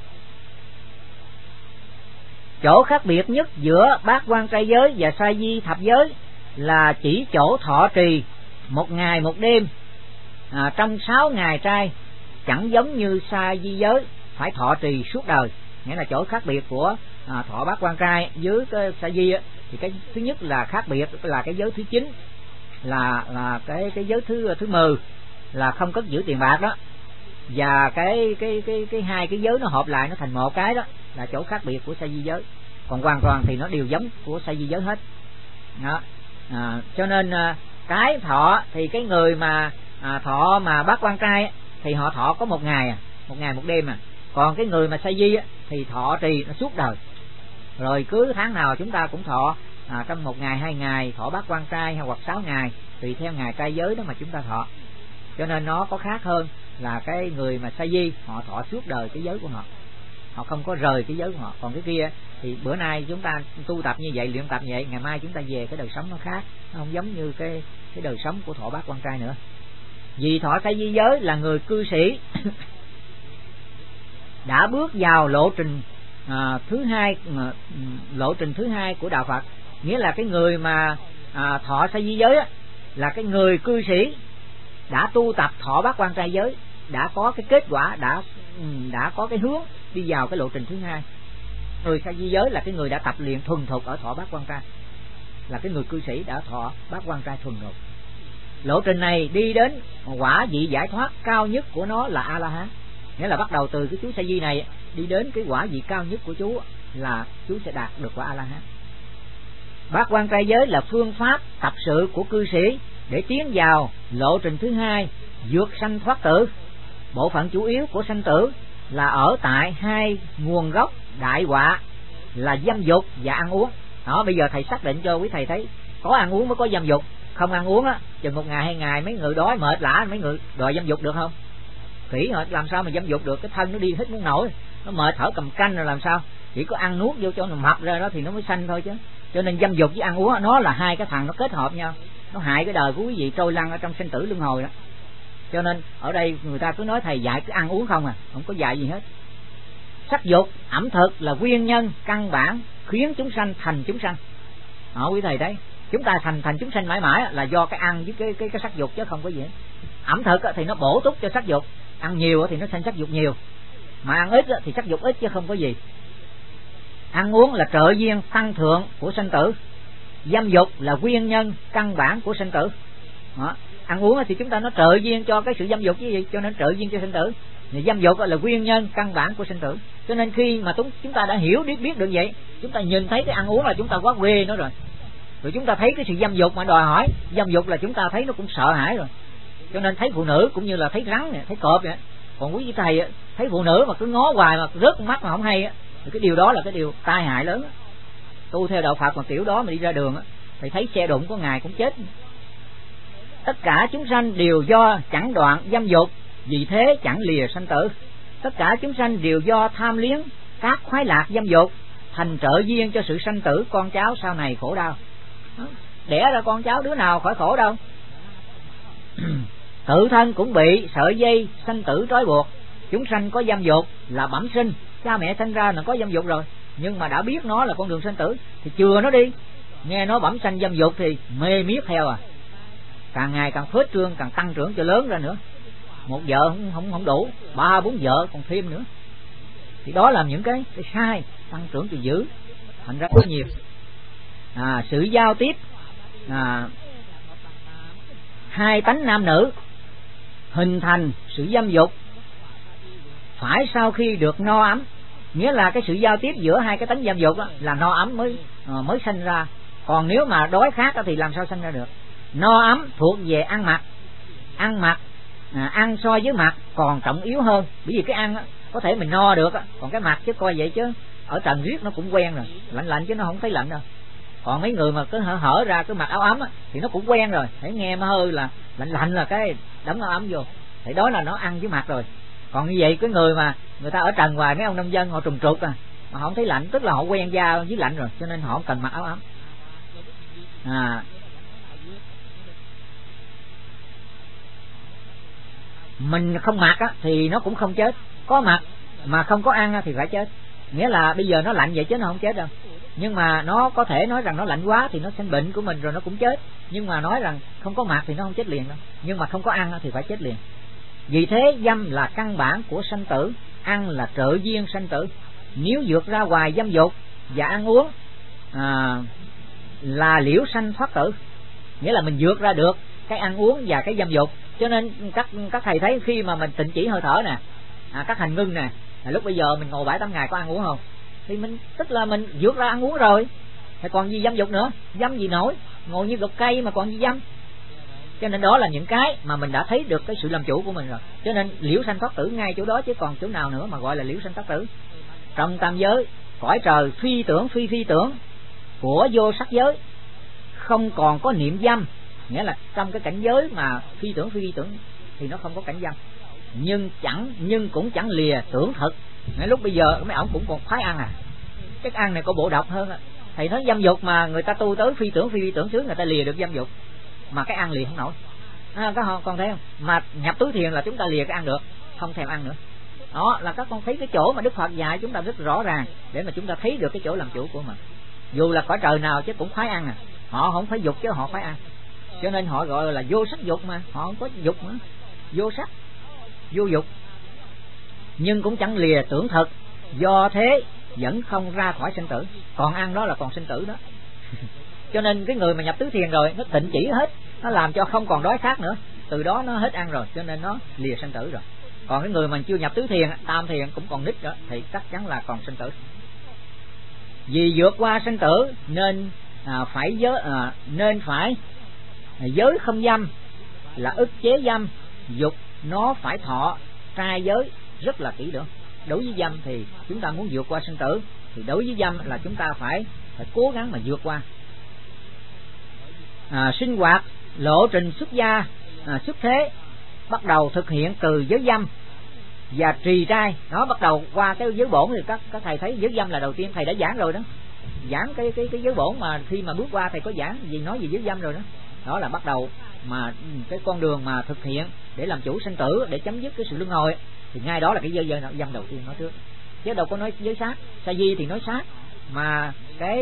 Chỗ khác biệt nhất giữa bát quan trai giới và sa di thập giới là chỉ chỗ thọ trì 1 ngày 1 đêm trong 6 ngày trai, chẳng giống như sa di giới phải thọ trì suốt đời. Nghĩa là chỗ khác biệt của thọ bát quan trai với cái sa di thì cái thứ nhất là khác biệt là cái giới thứ 9 là cái giới thứ 10 là không cất giữ tiền bạc đó, và cái 2 cái giới nó hợp lại nó thành một cái, đó là chỗ khác biệt của sa di giới. Còn hoàn toàn thì nó đều giống của sa di giới hết đó. Cho nên cái thọ thì cái người mà thọ mà bát quan trai thì họ thọ có 1 ngày 1 đêm. Còn cái người mà sa di thì thọ trì nó suốt đời. Rồi cứ tháng nào chúng ta cũng thọ trong 1 ngày 2 ngày thọ bát quan trai, hay hoặc 6 ngày tùy theo ngày trai giới đó mà chúng ta thọ. Cho nên nó có khác hơn là cái người mà sa di họ thọ suốt đời cái giới của họ, họ không có rời cái giới của họ. Còn cái kia thì bữa nay chúng ta tu tập như vậy, luyện tập như vậy, ngày mai chúng ta về cái đời sống nó khác, nó không giống như cái đời sống của thọ bát quan trai nữa. Vì thọ sa di giới là người cư sĩ đã bước vào lộ trình thứ 2, lộ trình thứ 2 của đạo Phật. Nghĩa là cái người mà thọ sa di giới là cái người cư sĩ đã tu tập thọ bát quan trai giới, đã có cái kết quả, đã có cái hướng đi vào cái lộ trình thứ 2. Người sa di giới là cái người đã tập luyện thuần thục ở thọ bát quan trai, là cái người cư sĩ đã thọ bát quan trai thuần thục. Lộ trình này đi đến quả vị giải thoát cao nhất của nó là A La Hán. Nghĩa là bắt đầu từ cái chú sa di này đi đến cái quả vị cao nhất của chú là chú sẽ đạt được quả A La Hán. Bát quan trai giới là phương pháp tập sự của cư sĩ để tiến vào lộ trình thứ 2, vượt sanh thoát tử. Bộ phận chủ yếu của sanh tử là ở tại 2 nguồn gốc đại họa là dâm dục và ăn uống. Đó, bây giờ thầy xác định cho quý thầy thấy có ăn uống mới có dâm dục. Không ăn uống chừng 1 ngày 2 ngày mấy người đói mệt lả, mấy người đòi dâm dục được không? Kỹ rồi làm sao mà dâm dục được, cái thân nó đi hết muốn nổi, nó mệt thở cầm canh rồi làm sao? Chỉ có ăn nuốt vô cho nó mập ra đó thì nó mới sanh thôi chứ. Cho nên dâm dục với ăn uống nó là 2 cái thằng nó kết hợp nhau, nó hại cái đời của quý vị trôi lăn ở trong sinh tử luân hồi đó. Cho nên ở đây người ta cứ nói thầy dạy cứ ăn uống không không có dạy gì hết. Sắc dục, ẩm thực là nguyên nhân căn bản khiến chúng sanh thành chúng sanh. Quý thầy đấy, chúng ta thành chúng sanh mãi mãi là do cái ăn với cái sắc dục chứ không có gì hết. Ẩm thực thì nó bổ túc cho sắc dục, ăn nhiều thì nó sanh sắc dục nhiều, mà ăn ít thì sắc dục ít chứ không có gì. Ăn uống là trợ duyên tăng thượng của sanh tử, dâm dục là nguyên nhân căn bản của sanh tử. Ăn uống thì chúng ta nó trợ duyên cho cái sự dâm dục chứ gì, cho nên trợ duyên cho sanh tử. Dâm dục là nguyên nhân căn bản của sanh tử. Cho nên khi mà chúng ta đã hiểu biết được vậy, chúng ta nhìn thấy cái ăn uống là chúng ta quá quê nó rồi. Rồi chúng ta thấy cái sự dâm dục mà đòi hỏi dâm dục là chúng ta thấy nó cũng sợ hãi rồi. Cho nên thấy phụ nữ cũng như là thấy rắn này, thấy cọp vậy. Còn quý vị thầy thấy phụ nữ mà cứ ngó hoài mà rớt con mắt mà không hay thì cái điều đó là cái điều tai hại lớn. Tu theo đạo Phật mà kiểu đó mà đi ra đường thì thấy xe đụng có ngày cũng chết. Tất cả chúng sanh đều do chẳng đoạn dâm dục, vì thế chẳng lìa sanh tử. Tất cả chúng sanh đều do tham liếng các khoái lạc dâm dục, thành trợ duyên cho sự sanh tử con cháu sau này khổ đau. Đẻ ra con cháu đứa nào khỏi khổ đâu. Tự thân cũng bị sợi dây sanh tử trói buộc. Chúng sanh có dâm dục là bẩm sinh, cha mẹ sanh ra là có dâm dục rồi, nhưng mà đã biết nó là con đường sanh tử thì chừa nó đi. Nghe nó bẩm sanh dâm dục thì mê miết theo càng ngày càng phết trương, càng tăng trưởng cho lớn ra nữa. Một vợ không đủ, 3-4 vợ còn thêm nữa. Thì đó là những cái sai tăng trưởng từ dữ, thành ra có nhiều. Sự giao tiếp hai tánh nam nữ hình thành sự dâm dục phải sau khi được no ấm, nghĩa là cái sự giao tiếp giữa hai cái tánh dâm dục là no ấm mới sanh ra. Còn nếu mà đói khát thì làm sao sanh ra được? No ấm thuộc về ăn mặc, ăn so với mặc còn trọng yếu hơn, bởi vì cái ăn có thể mình no được, còn cái mặc chứ coi vậy chứ ở trần riết nó cũng quen rồi, lạnh chứ nó không thấy lạnh đâu. Còn mấy người mà cứ hở ra cứ mặc áo ấm thì nó cũng quen rồi, thấy nghe mà hơi là lạnh là cái đấm áo ấm vô, thì đó là nó ăn với mặc rồi. Còn như vậy cái người mà người ta ở trần hoài, mấy ông nông dân họ trùng trục mà họ không thấy lạnh, tức là họ quen da với lạnh rồi, cho nên họ không cần mặc áo ấm. Mình không mặc thì nó cũng không chết, có mặc mà không có ăn thì phải chết. Nghĩa là bây giờ nó lạnh vậy chứ nó không chết đâu, nhưng mà nó có thể nói rằng nó lạnh quá thì nó sinh bệnh của mình rồi nó cũng chết. Nhưng mà nói rằng không có mặc thì nó không chết liền đâu, nhưng mà không có ăn thì phải chết liền. Vì thế dâm là căn bản của sanh tử, ăn là trợ duyên sanh tử. Nếu vượt ra ngoài dâm dục và ăn uống là liễu sanh thoát tử, nghĩa là mình vượt ra được cái ăn uống và cái dâm dục. Cho nên các thầy thấy khi mà mình tịnh chỉ hơi thở nè, các hành ngưng nè, lúc bây giờ mình ngồi 7-8 ngày có ăn uống không? Thì mình tức là mình vượt ra ăn uống rồi, thì còn gì dâm dục nữa, dâm gì nổi, ngồi như gọt cây mà còn gì dâm. Cho nên đó là những cái mà mình đã thấy được cái sự làm chủ của mình rồi. Cho nên liễu sanh thoát tử ngay chỗ đó chứ còn chỗ nào nữa mà gọi là liễu sanh thoát tử. Trong tam giới, cõi trời phi tưởng phi tưởng của vô sắc giới không còn có niệm dâm, nghĩa là trong cái cảnh giới mà phi tưởng thì nó không có cảnh dâm. Nhưng cũng chẳng lìa tưởng thực. Ngay lúc bây giờ mấy ổng cũng còn khoái ăn cái ăn này có bộ độc hơn thầy nói dâm dục mà người ta tu tới phi tưởng trước người ta lìa được dâm dục, mà cái ăn lìa không nổi. Các con thấy không? Mà nhập túi thiền là chúng ta lìa cái ăn được, không thèm ăn nữa. Đó là các con thấy cái chỗ mà Đức Phật dạy chúng ta rất rõ ràng để mà chúng ta thấy được cái chỗ làm chủ của mình. Dù là cõi trời nào chứ cũng khoái ăn họ không phải dục chứ họ khoái ăn. Cho nên họ gọi là vô sắc dục, mà họ không có dục nữa, vô sắc vô dục. Nhưng cũng chẳng lìa tưởng thực, do thế vẫn không ra khỏi sinh tử. Còn ăn đó là còn sinh tử đó. Cho nên cái người mà nhập tứ thiền rồi nó tịnh chỉ hết, nó làm cho không còn đói khát nữa, từ đó nó hết ăn rồi, cho nên nó lìa sinh tử rồi. Còn cái người mà chưa nhập tứ thiền, tam thiền cũng còn nít đó, thì chắc chắn là còn sinh tử. Vì vượt qua sinh tử nên phải giới không dâm là ức chế dâm dục, nó phải thọ trai giới rất là kỹ lưỡng. Đối với dâm thì chúng ta muốn vượt qua sinh tử, thì đối với dâm là chúng ta phải cố gắng mà vượt qua. Sinh hoạt lộ trình xuất gia xuất thế bắt đầu thực hiện từ giới dâm và trì trai. Nó bắt đầu qua cái giới bổn thì các thầy thấy giới dâm là đầu tiên, thầy đã giảng rồi đó, giảng cái giới bổn mà khi mà bước qua thầy có giảng gì nói về giới dâm rồi đó. Đó là bắt đầu mà cái con đường mà thực hiện để làm chủ sinh tử, để chấm dứt cái sự luân hồi, thì ngay đó là cái giới dâm đầu tiên nói trước, chứ đâu có nói giới sát. Sa di thì nói sát, mà cái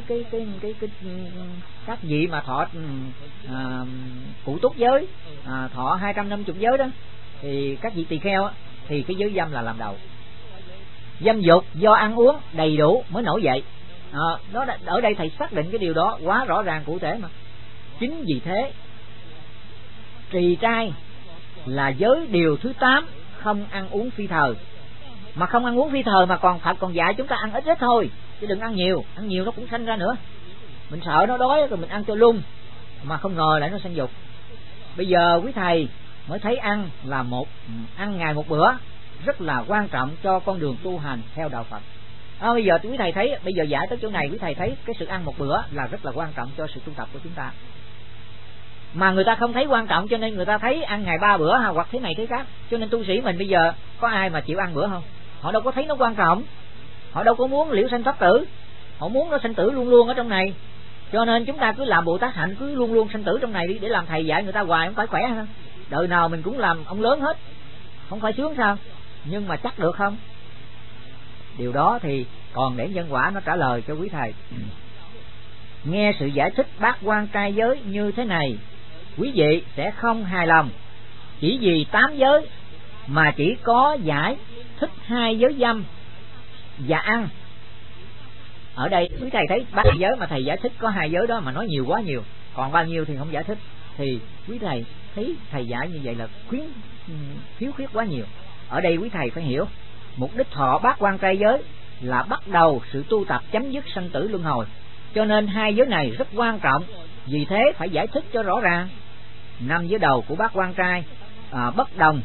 các vị mà thọ cụ túc giới, thọ 250 giới đó, thì các vị tỳ kheo thì cái giới dâm là làm đầu. Dâm dục do ăn uống đầy đủ mới nổi dậy. Đó ở đây thầy xác định cái điều đó quá rõ ràng cụ thể mà. Chính vì thế trì trai là giới điều thứ 8, không ăn uống phi thời. Mà không ăn uống phi thời mà Phật còn dạy chúng ta ăn ít thôi, chứ đừng ăn nhiều nó cũng sanh ra nữa. Mình sợ nó đói rồi mình ăn cho lung, mà không ngờ lại nó sanh dục. Bây giờ quý thầy mới thấy ăn là ăn ngày một bữa rất là quan trọng cho con đường tu hành theo đạo Phật. Bây giờ quý thầy thấy, bây giờ giải tới chỗ này quý thầy thấy cái sự ăn một bữa là rất là quan trọng cho sự tu tập của chúng ta. Mà người ta không thấy quan trọng, cho nên người ta thấy ăn ngày 3 bữa hoặc thế này thế khác. Cho nên tu sĩ mình bây giờ có ai mà chịu ăn bữa không? Họ đâu có thấy nó quan trọng, họ đâu có muốn liễu sanh thoát tử, họ muốn nó sanh tử luôn luôn ở trong này. Cho nên chúng ta cứ làm Bồ Tát hạnh, cứ luôn luôn sanh tử trong này đi, để làm thầy dạy người ta hoài không phải khỏe ha. Đời nào mình cũng làm ông lớn hết, không phải sướng sao? Nhưng mà chắc được không? Điều đó thì còn để nhân quả nó trả lời cho quý thầy. Nghe sự giải thích bát quan trai giới như thế này, quý vị sẽ không hài lòng. Chỉ vì 8 giới mà chỉ có giải thích 2 giới dâm và ăn. Ở đây quý thầy thấy 3 giới mà thầy giải thích có 2 giới đó mà nói nhiều quá nhiều, còn bao nhiêu thì không giải thích, thì quý thầy thấy thầy giải như vậy là thiếu khuyết quá nhiều. Ở đây quý thầy phải hiểu mục đích thọ bát quan trai giới là bắt đầu sự tu tập chấm dứt sanh tử luân hồi, cho nên 2 giới này rất quan trọng, vì thế phải giải thích cho rõ ràng. 5 giới đầu của bát quan trai bất đồng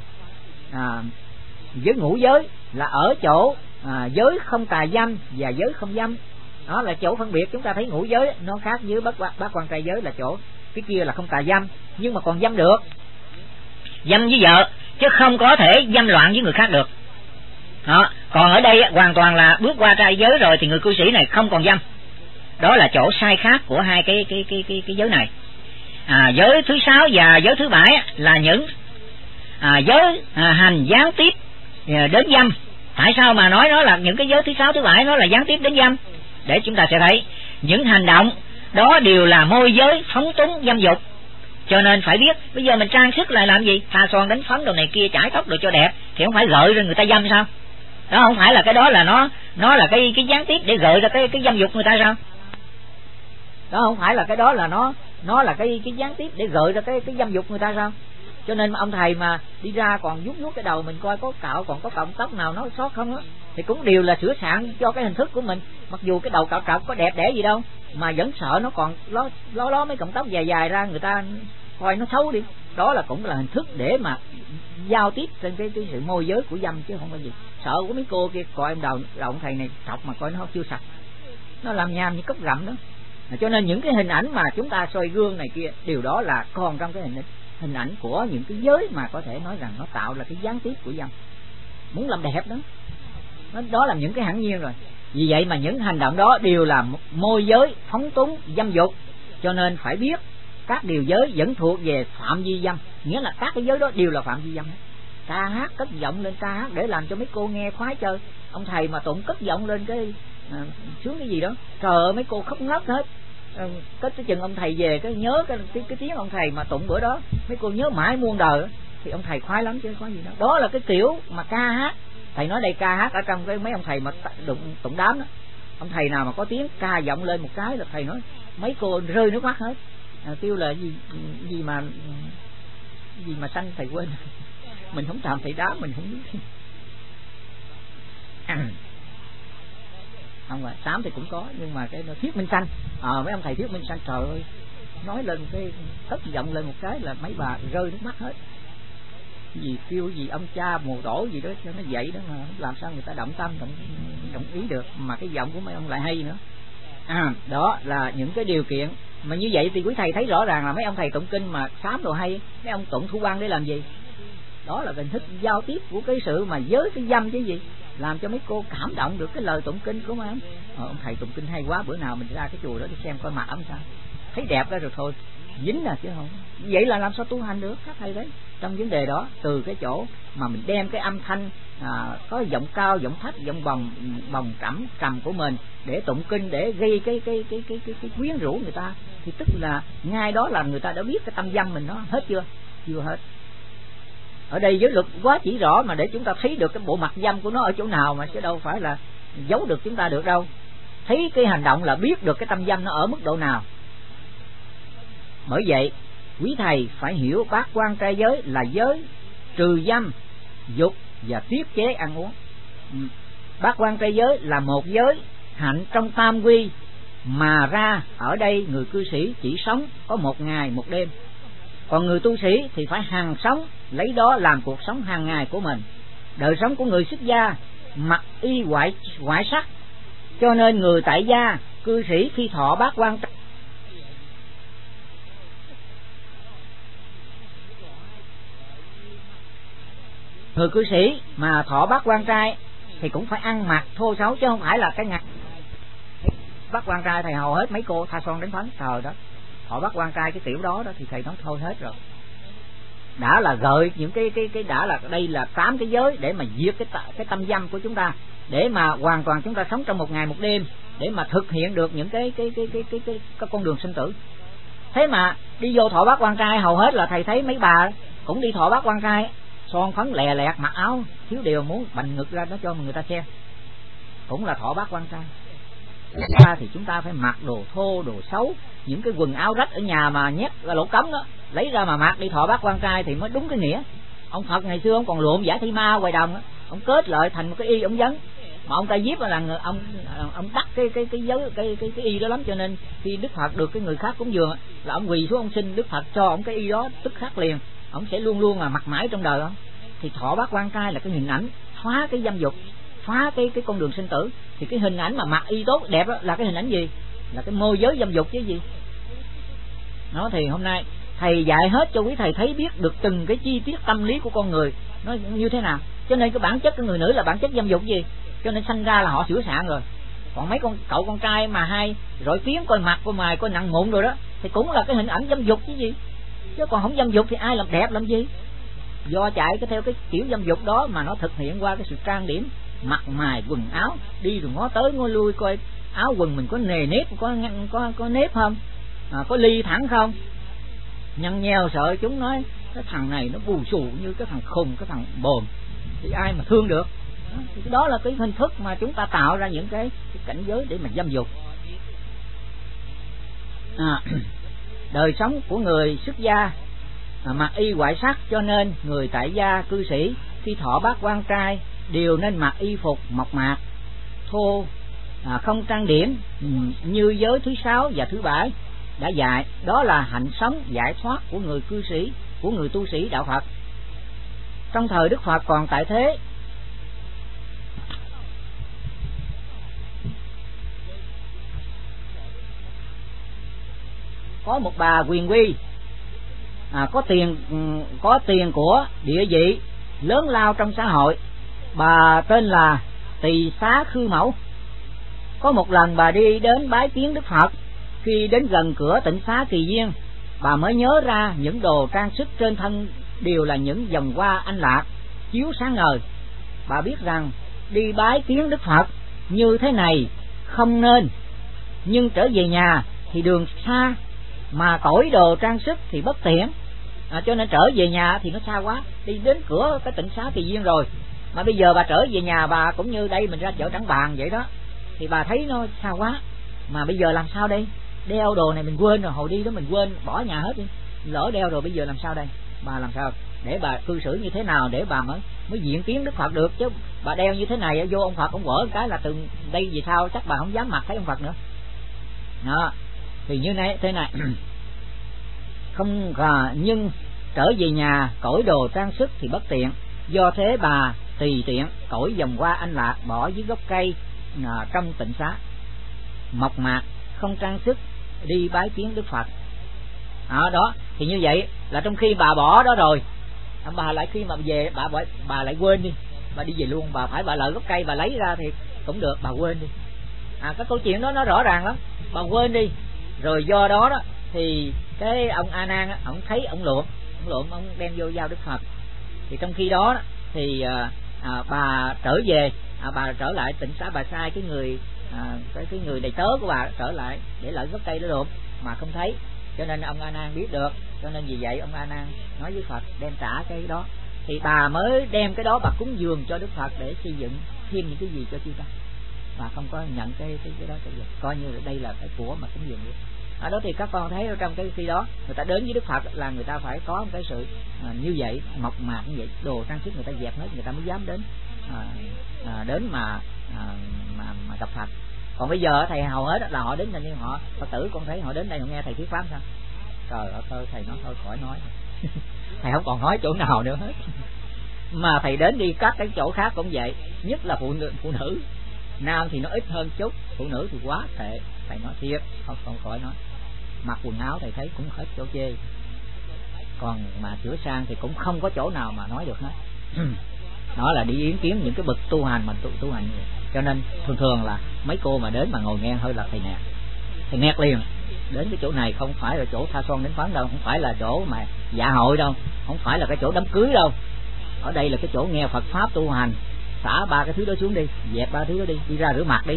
với ngũ giới là ở chỗ giới không tà dâm và giới không dâm. Đó là chỗ phân biệt. Chúng ta thấy ngũ giới nó khác với bát quan trai giới là chỗ cái kia là không tà dâm, nhưng mà còn dâm được, dâm với vợ chứ không có thể dâm loạn với người khác được. Đó. Còn ở đây hoàn toàn là bước qua trai giới rồi thì người cư sĩ này không còn dâm. Đó là chỗ sai khác của 2 cái giới này. Giới thứ 6 và giới thứ 7 là những giới hành gián tiếp đến dâm. Tại sao mà nói nó là những cái giới thứ 6 thứ 7 nó là gián tiếp đến dâm? Để chúng ta sẽ thấy những hành động đó đều là môi giới phóng túng dâm dục. Cho nên phải biết bây giờ mình trang sức lại làm gì, tha son đánh phấn đồ này kia, chải tóc đồ cho đẹp, thì không phải gợi ra người ta dâm sao? Đó không phải là cái đó là nó là cái gián tiếp để gợi ra cái dâm dục người ta sao? Đó không phải là cái đó là nó là cái gián tiếp để gợi ra cái dâm dục người ta sao? Cho nên ông thầy mà đi ra còn vuốt cái đầu mình coi có cạo, còn có cọng tóc nào nó sót không á, thì cũng đều là sửa soạn cho cái hình thức của mình. Mặc dù cái đầu cạo trọc có đẹp đẽ gì đâu, mà vẫn sợ nó còn ló mấy cọng tóc dài dài ra, người ta coi nó xấu đi. Đó là cũng là hình thức để mà giao tiếp trên cái sự môi giới của dâm, chứ không có gì. Sợ của mấy cô kia coi em đầu ông thầy này trọc mà coi nó chưa sạch, nó làm nham như cốc gặm đó. Cho nên những cái hình ảnh mà chúng ta soi gương này kia, điều đó là còn trong cái hình ảnh của những cái giới mà có thể nói rằng nó tạo là cái gián tiếp của dâm, muốn làm đẹp đó. Đó là những cái hẳn nhiên rồi. Vì vậy mà những hành động đó đều là môi giới phóng túng dâm dục, cho nên phải biết các điều giới vẫn thuộc về phạm vi dâm, nghĩa là các cái giới đó đều là phạm vi dâm. Ca hát cất giọng lên ca hát để làm cho mấy cô nghe khoái chơi. Ông thầy mà tụng cất giọng lên cái sướng cái gì đó, trời ơi mấy cô khóc ngất hết. Cái chừng ông thầy về cái nhớ cái tiếng ông thầy mà tụng bữa đó, mấy cô nhớ mãi muôn đời, thì ông thầy khoái lắm chứ có gì đâu. Đó là cái kiểu mà ca hát. Thầy nói đây ca hát ở trong cái mấy ông thầy mà tụng đám đó, ông thầy nào mà có tiếng ca giọng lên một cái là thầy nói mấy cô rơi nước mắt hết. Kêu là gì mà sanh thầy quên. Mình không làm thầy đám mình không biết. Không phải tám thì cũng có, nhưng mà cái thuyết minh sanh, mấy ông thầy thuyết minh sanh, trời ơi nói lên cái cất giọng lên một cái là mấy bà rơi nước mắt hết. Gì kêu gì ông cha mồ tổ gì đó cho nó vậy đó, mà làm sao người ta động tâm động ý được, mà cái giọng của mấy ông lại hay nữa. Đó là những cái điều kiện mà như vậy thì quý thầy thấy rõ ràng là mấy ông thầy tụng kinh mà sám đồ hay, mấy ông tụng thu quan để làm gì? Đó là hình thức giao tiếp của cái sự mà giới cái dâm chứ gì, làm cho mấy cô cảm động được cái lời tụng kinh của mấy ông. Ông thầy tụng kinh hay quá, bữa nào mình ra cái chùa đó đi xem coi mặt ông sao, thấy đẹp đó rồi thôi dính là chứ không. Vậy là làm sao tu hành được các thầy đấy. Trong vấn đề đó, từ cái chỗ mà mình đem cái âm thanh có giọng cao, giọng thấp, giọng bồng trầm của mình để tụng kinh, để gây cái quyến rũ người ta, thì tức là ngay đó là người ta đã biết cái tâm dâm mình nó hết chưa? Chưa hết. Ở đây giới luật quá chỉ rõ mà để chúng ta thấy được cái bộ mặt dâm của nó ở chỗ nào, mà chứ đâu phải là giấu được chúng ta được đâu. Thấy cái hành động là biết được cái tâm dâm nó ở mức độ nào. Bởi vậy quý thầy phải hiểu bát quan trai giới là giới trừ dâm dục và tiết chế ăn uống. Bát quan trai giới là một giới hạnh trong tam quy, mà ra ở đây người cư sĩ chỉ sống có 1 ngày 1 đêm, còn người tu sĩ thì phải hằng sống lấy đó làm cuộc sống hàng ngày của mình. Đời sống của người xuất gia mặc y ngoại sắc, cho nên người tại gia cư sĩ khi thọ bát quan người cư sĩ mà thọ bát quan trai thì cũng phải ăn mặc thô xấu, chứ không phải là cái ngày bát quan trai thầy hầu hết mấy cô tha son đánh phấn, trời đó thọ bát quan trai cái tiểu đó thì thầy nói thôi hết rồi. Đã là gợi những cái đã là đây là 8 cái giới để mà diệt cái tâm dâm của chúng ta, để mà hoàn toàn chúng ta sống trong 1 ngày 1 đêm, để mà thực hiện được những cái con đường sinh tử. Thế mà đi vô thọ bát quan trai hầu hết là thầy thấy mấy bà cũng đi thọ bát quan trai, son phấn lè lẹt, mặc áo thiếu điều muốn bành ngực ra nó cho người ta xem. cũng là thọ bát quan trai. Thì chúng ta phải mặc đồ thô, đồ xấu, những cái quần áo rách ở nhà mà nhét ra lỗ cống đó, lấy ra mà mặc đi thọ bát quan trai thì mới đúng cái nghĩa. Ông Phật ngày xưa ông còn lượm giải thi ma ngoài đồng đó, ông kết lại thành một cái y ông dấn. Mà ông Ca Diếp là ông đắc cái y đó lắm, cho nên khi Đức Phật được cái người khác cúng dường là ông quỳ xuống ông xin Đức Phật cho ông cái y đó tức khắc liền. Ông sẽ luôn luôn mà mặc mãi trong đời ông. Thì thọ bát quan trai là cái hình ảnh phá cái dâm dục, phá cái con đường sinh tử. Thì cái hình ảnh mà mặc y tốt đẹp đó là cái hình ảnh gì? Là cái môi giới dâm dục chứ gì. Nó thì hôm nay thầy dạy hết cho quý thầy thấy biết được từng cái chi tiết tâm lý của con người nó như thế nào. Cho nên cái bản chất của người nữ là bản chất dâm dục gì, cho nên sanh ra là họ sửa soạn rồi. Còn mấy cậu con trai mà hay rọi tiếng coi mặt coi mày coi nặng mụn rồi đó thì cũng là cái hình ảnh dâm dục chứ gì. Chứ còn không dâm dục thì ai làm đẹp làm gì. Do chạy theo cái kiểu dâm dục đó mà nó thực hiện qua cái sự trang điểm, mặt mày quần áo, đi rồi ngó tới ngó lui coi áo quần mình có nề nếp, có nếp không, có ly thẳng không. Nhăn nheo sợ chúng nói cái thằng này nó bù xù như cái thằng khùng, cái thằng bồn, thì ai mà thương được. Đó là cái hình thức mà chúng ta tạo ra những cái cảnh giới để mà dâm dục. Đời sống của người xuất gia mặc y ngoại sắc, cho nên người tại gia cư sĩ khi thọ bát quan trai đều nên mặc y phục mộc mạc thô, không trang điểm như giới thứ 6 và thứ 7 đã dạy. Đó là hạnh sống giải thoát của người cư sĩ, của người tu sĩ đạo Phật. Trong thời Đức Phật còn tại thế, có một bà quyền quy, có tiền của địa vị lớn lao trong xã hội. Bà tên là Tỳ Xá Khư Mẫu. Có một lần bà đi đến bái kiến Đức Phật. Khi đến gần cửa tịnh xá Kỳ Viên, bà mới nhớ ra những đồ trang sức trên thân đều là những vòng hoa anh lạc chiếu sáng ngời. Bà biết rằng đi bái kiến Đức Phật như thế này không nên, nhưng trở về nhà thì đường xa mà cởi đồ trang sức thì bất tiện, cho nên trở về nhà thì nó xa quá. Đi đến cửa cái tịnh xá Kỳ Viên rồi mà bây giờ bà trở về nhà, bà cũng như đây mình ra chợ Trảng Bàng vậy đó, thì bà thấy nó xa quá. Mà bây giờ làm sao đây? Đeo đồ này mình quên rồi, hồi đi đó mình quên bỏ nhà hết đi, lỡ đeo rồi bây giờ làm sao đây? Bà làm sao để bà cư xử như thế nào để bà mới diện kiến Đức Phật được? Chứ bà đeo như thế này vô ông Phật ông quở cái là từ đây về sau chắc bà không dám mặt thấy ông Phật nữa. Đó thì như thế này không, nhưng trở về nhà cởi đồ trang sức thì bất tiện. Do thế bà tùy tiện cởi vòng hoa anh lạc bỏ dưới gốc cây trong tịnh xá, mộc mạc không trang sức đi bái kiến Đức Phật. Đó thì như vậy là trong khi bà bỏ đó rồi, bà lại khi mà về bà lại quên đi, bà đi về luôn. Bà phải bà lợi gốc cây bà lấy ra thì cũng được, bà quên đi. Cái câu chuyện đó nó rõ ràng lắm. Bà quên đi rồi, do đó đó thì cái ông A Nan ông thấy ông lượm ông đem vô giao Đức Phật. Thì trong khi đó thì bà trở về, bà trở lại tịnh xá, bà sai cái người cái người đầy tớ của bà trở lại để lại gốc cây đó lượm mà không thấy, cho nên ông A Nan biết được. Cho nên vì vậy ông A Nan nói với Phật đem trả cái đó, thì bà mới đem cái đó bà cúng dường cho Đức Phật để xây dựng thêm những cái gì cho chư ta. Bà không có nhận cái đó coi như đây là cái của mà cúng dường được. Đó thì các con thấy trong cái khi đó người ta đến với Đức Phật là người ta phải có một cái sự như vậy, mộc mạc như vậy, đồ trang sức người ta dẹp hết, người ta mới dám đến đến mà gặp Phật. Còn bây giờ thầy hầu hết là họ đến đây, nhưng họ Phật tử con thấy họ đến đây họ nghe thầy thuyết pháp sao? Trời ơi thôi thầy nói thôi khỏi nói. Thầy không còn nói chỗ nào nữa hết. Mà thầy đến đi các cái chỗ khác cũng vậy, nhất là phụ nữ. Nam thì nó ít hơn chút, phụ nữ thì quá tệ. Thầy nói thiệt, không khỏi nói. Mặc quần áo thầy thấy cũng hết chỗ chê, còn mà sửa sang thì cũng không có chỗ nào mà nói được hết. Đó là đi yến kiến những cái bậc tu hành mà tu hành. Cho nên thường là mấy cô mà đến mà ngồi nghe hơi là thầy nẹt liền. Đến cái chỗ này không phải là chỗ tha son đến phấn đâu, không phải là chỗ mà dạ hội đâu, không phải là cái chỗ đám cưới đâu. Ở đây là cái chỗ nghe Phật pháp tu hành. Xả ba cái thứ đó xuống đi, dẹp ba thứ đó đi ra rửa mặt đi.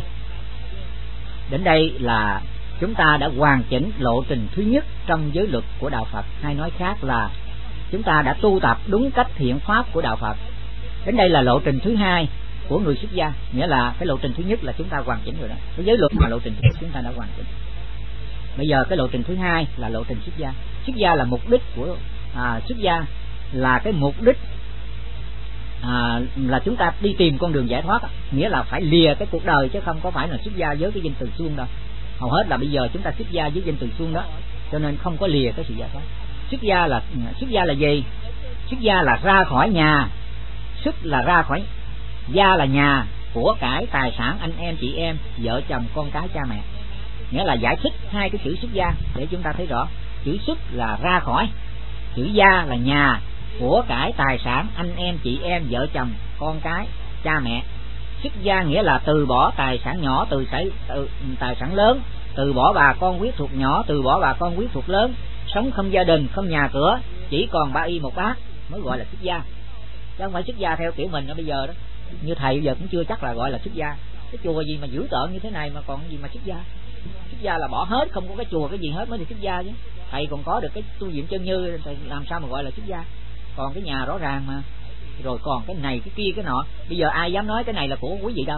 Đến đây là chúng ta đã hoàn chỉnh lộ trình thứ nhất trong giới luật của đạo Phật, hay nói khác là chúng ta đã tu tập đúng cách thiện pháp của đạo Phật. Đến đây là lộ trình thứ hai. của người xuất gia, nghĩa là cái lộ trình thứ nhất là chúng ta hoàn chỉnh rồi đó, cái giới luật mà lộ trình thứ nhất chúng ta đã hoàn chỉnh. Bây giờ cái lộ trình thứ hai là lộ trình xuất gia. Xuất gia là mục đích của xuất gia là cái mục đích là chúng ta đi tìm con đường giải thoát, nghĩa là phải lìa cái cuộc đời, chứ không có phải là xuất gia với cái danh từ suông đâu. Hầu hết là bây giờ chúng ta xuất gia với danh từ suông đó, cho nên không có lìa cái sự giải thoát. Xuất gia là gì? Xuất gia là ra khỏi nhà, xuất là ra khỏi, gia là nhà, của cải tài sản anh em chị em vợ chồng con cái cha mẹ, nghĩa là giải thích hai cái chữ xuất gia để chúng ta thấy rõ. Chữ xuất là ra khỏi, chữ gia là nhà, của cải tài sản anh em chị em vợ chồng con cái cha mẹ. Xuất gia nghĩa là từ bỏ tài sản nhỏ, từ tài sản lớn, từ bỏ bà con quyến thuộc nhỏ, từ bỏ bà con quyến thuộc lớn, sống không gia đình, không nhà cửa, chỉ còn 3 y 1 bát mới gọi là xuất gia. Chứ không phải xuất gia theo kiểu mình ở bây giờ đó. Như thầy bây giờ cũng chưa chắc là gọi là xuất gia. Cái chùa gì mà dữ tợn như thế này mà còn gì mà xuất gia? Xuất gia là bỏ hết, không có cái chùa cái gì hết mới được xuất gia chứ. Thầy còn có được cái tu viện chân như, thầy làm sao mà gọi là xuất gia? Còn cái nhà rõ ràng mà, rồi còn cái này cái kia cái nọ. Bây giờ ai dám nói cái này là của quý vị đâu?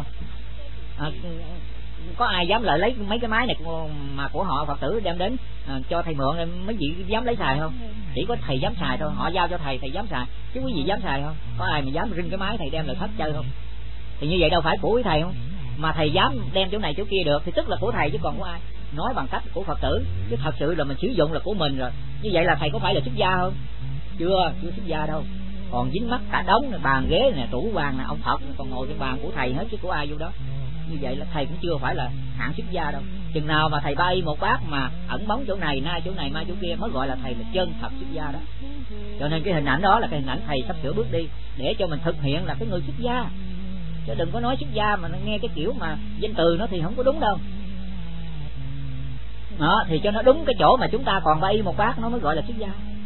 Có ai dám lại lấy mấy cái máy này mà của họ Phật tử đem đến cho thầy mượn, mấy vị dám lấy xài không? Chỉ có thầy dám xài thôi, họ giao cho thầy dám xài, chứ quý vị dám xài không? Có ai mà dám rinh cái máy thầy đem lại thất chơi không? Thì như vậy đâu phải của quý thầy không? Mà thầy dám đem chỗ này chỗ kia được thì tức là của thầy chứ còn của ai. Nói bằng cách của Phật tử, chứ thật sự là mình sử dụng là của mình rồi. Như vậy là thầy có phải là xuất gia không? Chưa xuất gia đâu. Còn dính mắc cả đống này, bàn ghế này, tủ bàn này, ông Phật còn ngồi trên bàn của thầy hết chứ của ai vô đó. Như vậy là thầy cũng chưa phải là hạng xuất gia đâu. Chừng nào mà thầy bay một bát mà ẩn bóng chỗ này, nay chỗ này, mai chỗ kia mới gọi là thầy là chân thật xuất gia đó. Cho nên cái hình ảnh đó là cái hình ảnh thầy sắp sửa bước đi để cho mình thực hiện là cái người xuất gia. Chứ đừng có nói xuất gia mà nghe cái kiểu mà danh từ nó thì không có đúng đâu. Đó, thì cho nó đúng cái chỗ mà chúng ta còn bay một bát nó mới gọi là xuất gia.